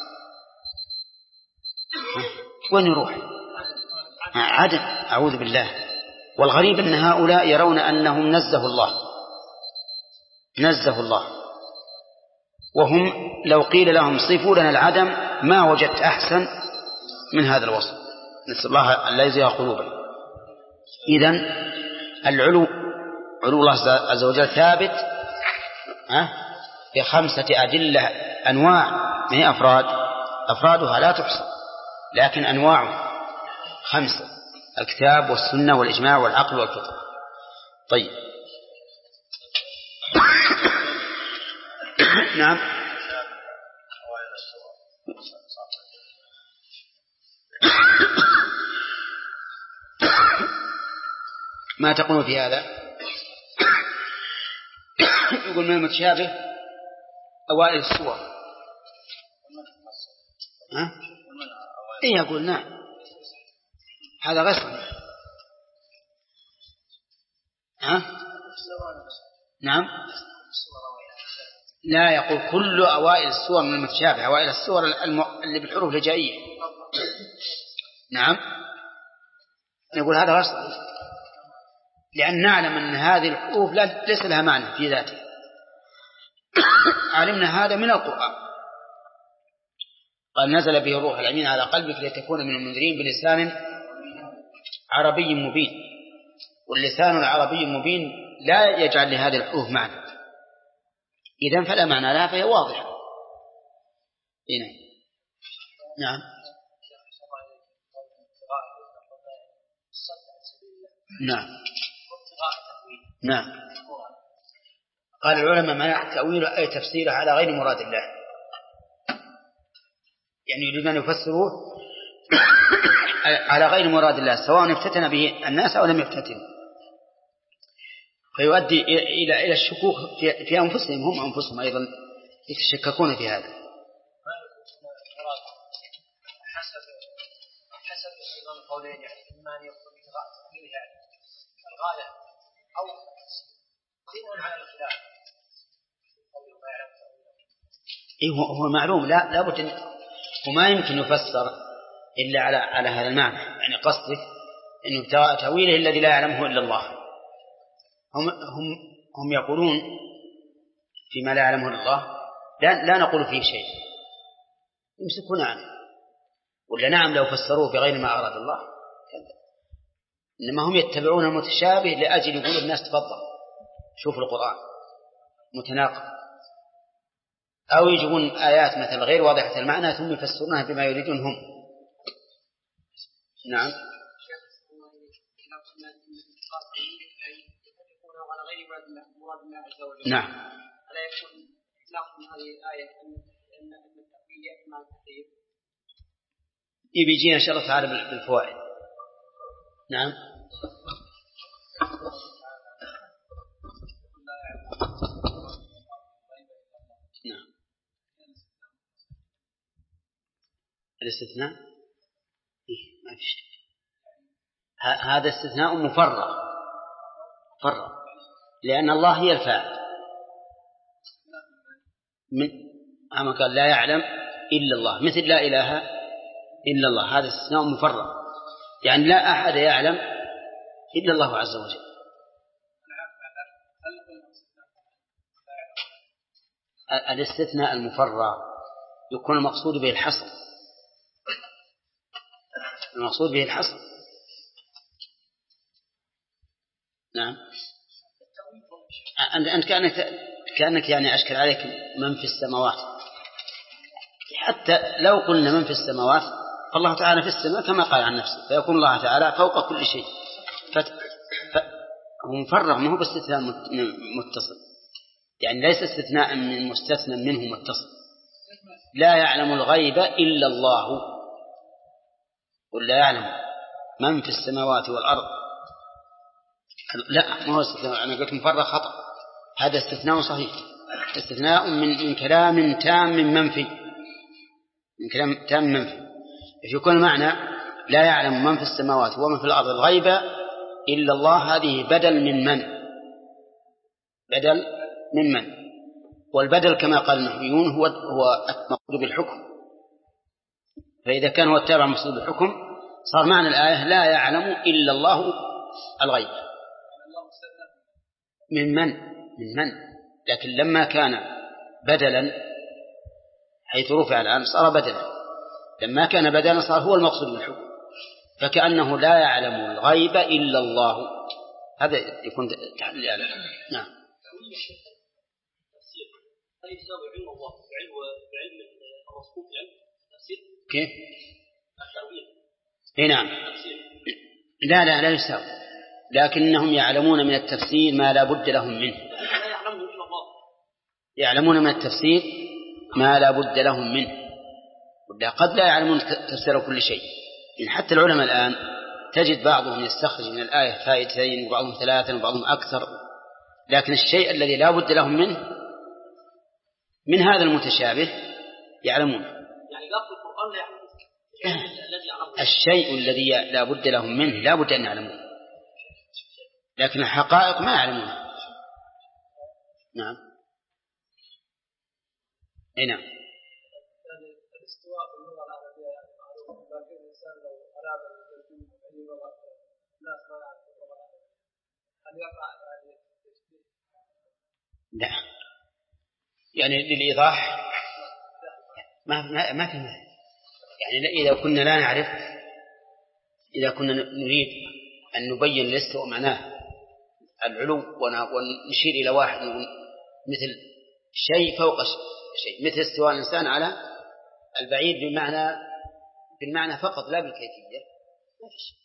وين يروح؟ عدم، أعوذ بالله. والغريب أن هؤلاء يرون أنهم نزه الله نزه الله وهم لو قيل لهم صفوا لنا العدم ما وجدت أحسن من هذا الوصف. نسأل الله أن لا يزيغ قلوبنا. إذن العلو علو الله عز وجل ثابت بخمسة أدلة أنواع من أفراد، أفرادها لا تحصى لكن أنواع خمسة: الكتاب والسنة والإجماع والعقل والفطر. طيب نعم. ما تقول في هذا؟ يقول من المتشابه أوائل السور. ها؟ إيه يقول نعم، هذا غصب. ها؟ نعم، لا، يقول كل أوائل السور من المتشابه، أوائل السور اللي بالحروف الهجائية. نعم، يقول هذا غصب، لأن نعلم أن هذه الحروف ليس لها معنى في ذاته. علمنا هذا من القرآن، قال نزل به الروح الأمين على قلبك لتكون من المنذرين بلسان عربي مبين. واللسان العربي المبين لا يجعل لهذه الحروف معنى، إذن فلا معنى لها فهي واضحة. هنا. نعم نعم نعم. قال العلماء معنى تأويله أي تفسيره على غير مراد الله، يعني يريد أن يفسروه على غير مراد الله سواء افتتن به الناس أو لم يفتتن، فيؤدي إلى إلى الشكوك في, في أنفسهم، هم أنفسهم أيضا يتشككون في هذا. حسب حسب أيضا القولين، يعني إما أن يكون يعني الغالب أو دين على الخلاف. إيه هو معلوم، لا لابد وما يمكن يفسر إلا على على هذا المعنى، يعني قصدك إنه تأويله الذي لا يعلمه إلا الله. هم هم هم يقولون فيما لا يعلمه إلا الله لا لا نقول فيه شيء، يمسكون عنه، ولا نعم لو فسروه بغير ما أراد الله، إنما هم يتبعون المتشابه لأجل يقول الناس تفضل شوفوا القرآن متناقض، أو يجيبون آيات مثل غير واضحة المعنى ثم يفسرونها بما يريدون هم. نعم. نعم. ألا يكون إطلاق من هذه الآية أن التأويل يأتي مع التحريف؟ يبي يجينا إن شاء الله تعالى بالفوائد. نعم. نعم. الاستثناء إيه ما في شيء، هذا استثناء مفرغ مفرغ لأن الله هي الفاعل من أما قال لا يعلم إلا الله، مثل لا إله إلا الله، هذا استثناء مفرغ، يعني لا أحد يعلم إلا الله عز وجل. الاستثناء المفرغ يكون المقصود به الحصر، المقصود به الحصر. نعم. أنت كأنك كأنك يعني أشكل عليك من في السماوات، حتى لو قلنا من في السماوات فالله تعالى في السماء كما قال عن نفسه، فيكون الله تعالى فوق كل شيء، فهو مفرغ، ما هو باستثناء متصل، يعني ليس استثناء من مستثنى منه متصل. لا يعلم الغيب إلا الله، قل لا يعلم من في السماوات والأرض، لا ما هو استثناء، أنا قلت مفرغ خطأ، هذا استثناء صحيح، استثناء من, من كلام تام من منفي، من كلام تام منفي، يكون معنى لا يعلم من في السماوات ومن في الأرض الغيب إلا الله، هذه بدل من من بدل من من والبدل كما قال النحويون هو هو المقصود بالحكم، فإذا كان هو التابع مقصود بالحكم صار معنى الآية لا يعلم إلا الله الغيب من من من من لكن لما كان بدلا حيث رفع الآن صار بدلا، لما كان بدلا صار هو المقصود بالحكم، فكأنه لا يعلم الغيب إلا الله. هذا يكون تحليل الآلة. نعم. هل يساوي علم الله بعلم بعلم الرسول بعلم التفسير؟ كيف؟ التأويل. إيه نعم. لا لا لا يساوي، لكنهم يعلمون من التفسير ما لا بد لهم منه. لا يعلمه إلا الله. يعلمون من التفسير ما لا بد لهم منه، قد لا يعلمون تفسير كل شيء. إن حتى العلماء الآن تجد بعضهم يستخرج من الآية فائدتين وبعضهم ثلاثا وبعضهم أكثر، لكن الشيء الذي لا بد لهم منه من هذا المتشابه يعلمون. يعني لفظ القرآن لا يعلمون الذي يعلمون. الشيء الذي لا بد لهم منه لا بد أن يعلمون، لكن الحقائق ما يعلمون. نعم. أي نعم. الاستواء في اللغة العربية يعني معروف، لكن الإنسان لو أراد أن يترجم أي لغة الناس ما يعرف اللغة العربية هل يقع يعني التشبيه؟ لا، يعني للإيضاح ما ما ما في مانع. يعني إذا كنا لا نعرف، إذا كنا نريد أن نبين الاستواء معناه العلو ونشير إلى واحد مثل شيء فوق شيء، مثل استواء الإنسان على البعيد بمعنى بالمعنى فقط لا بالكيفية، ما في شيء.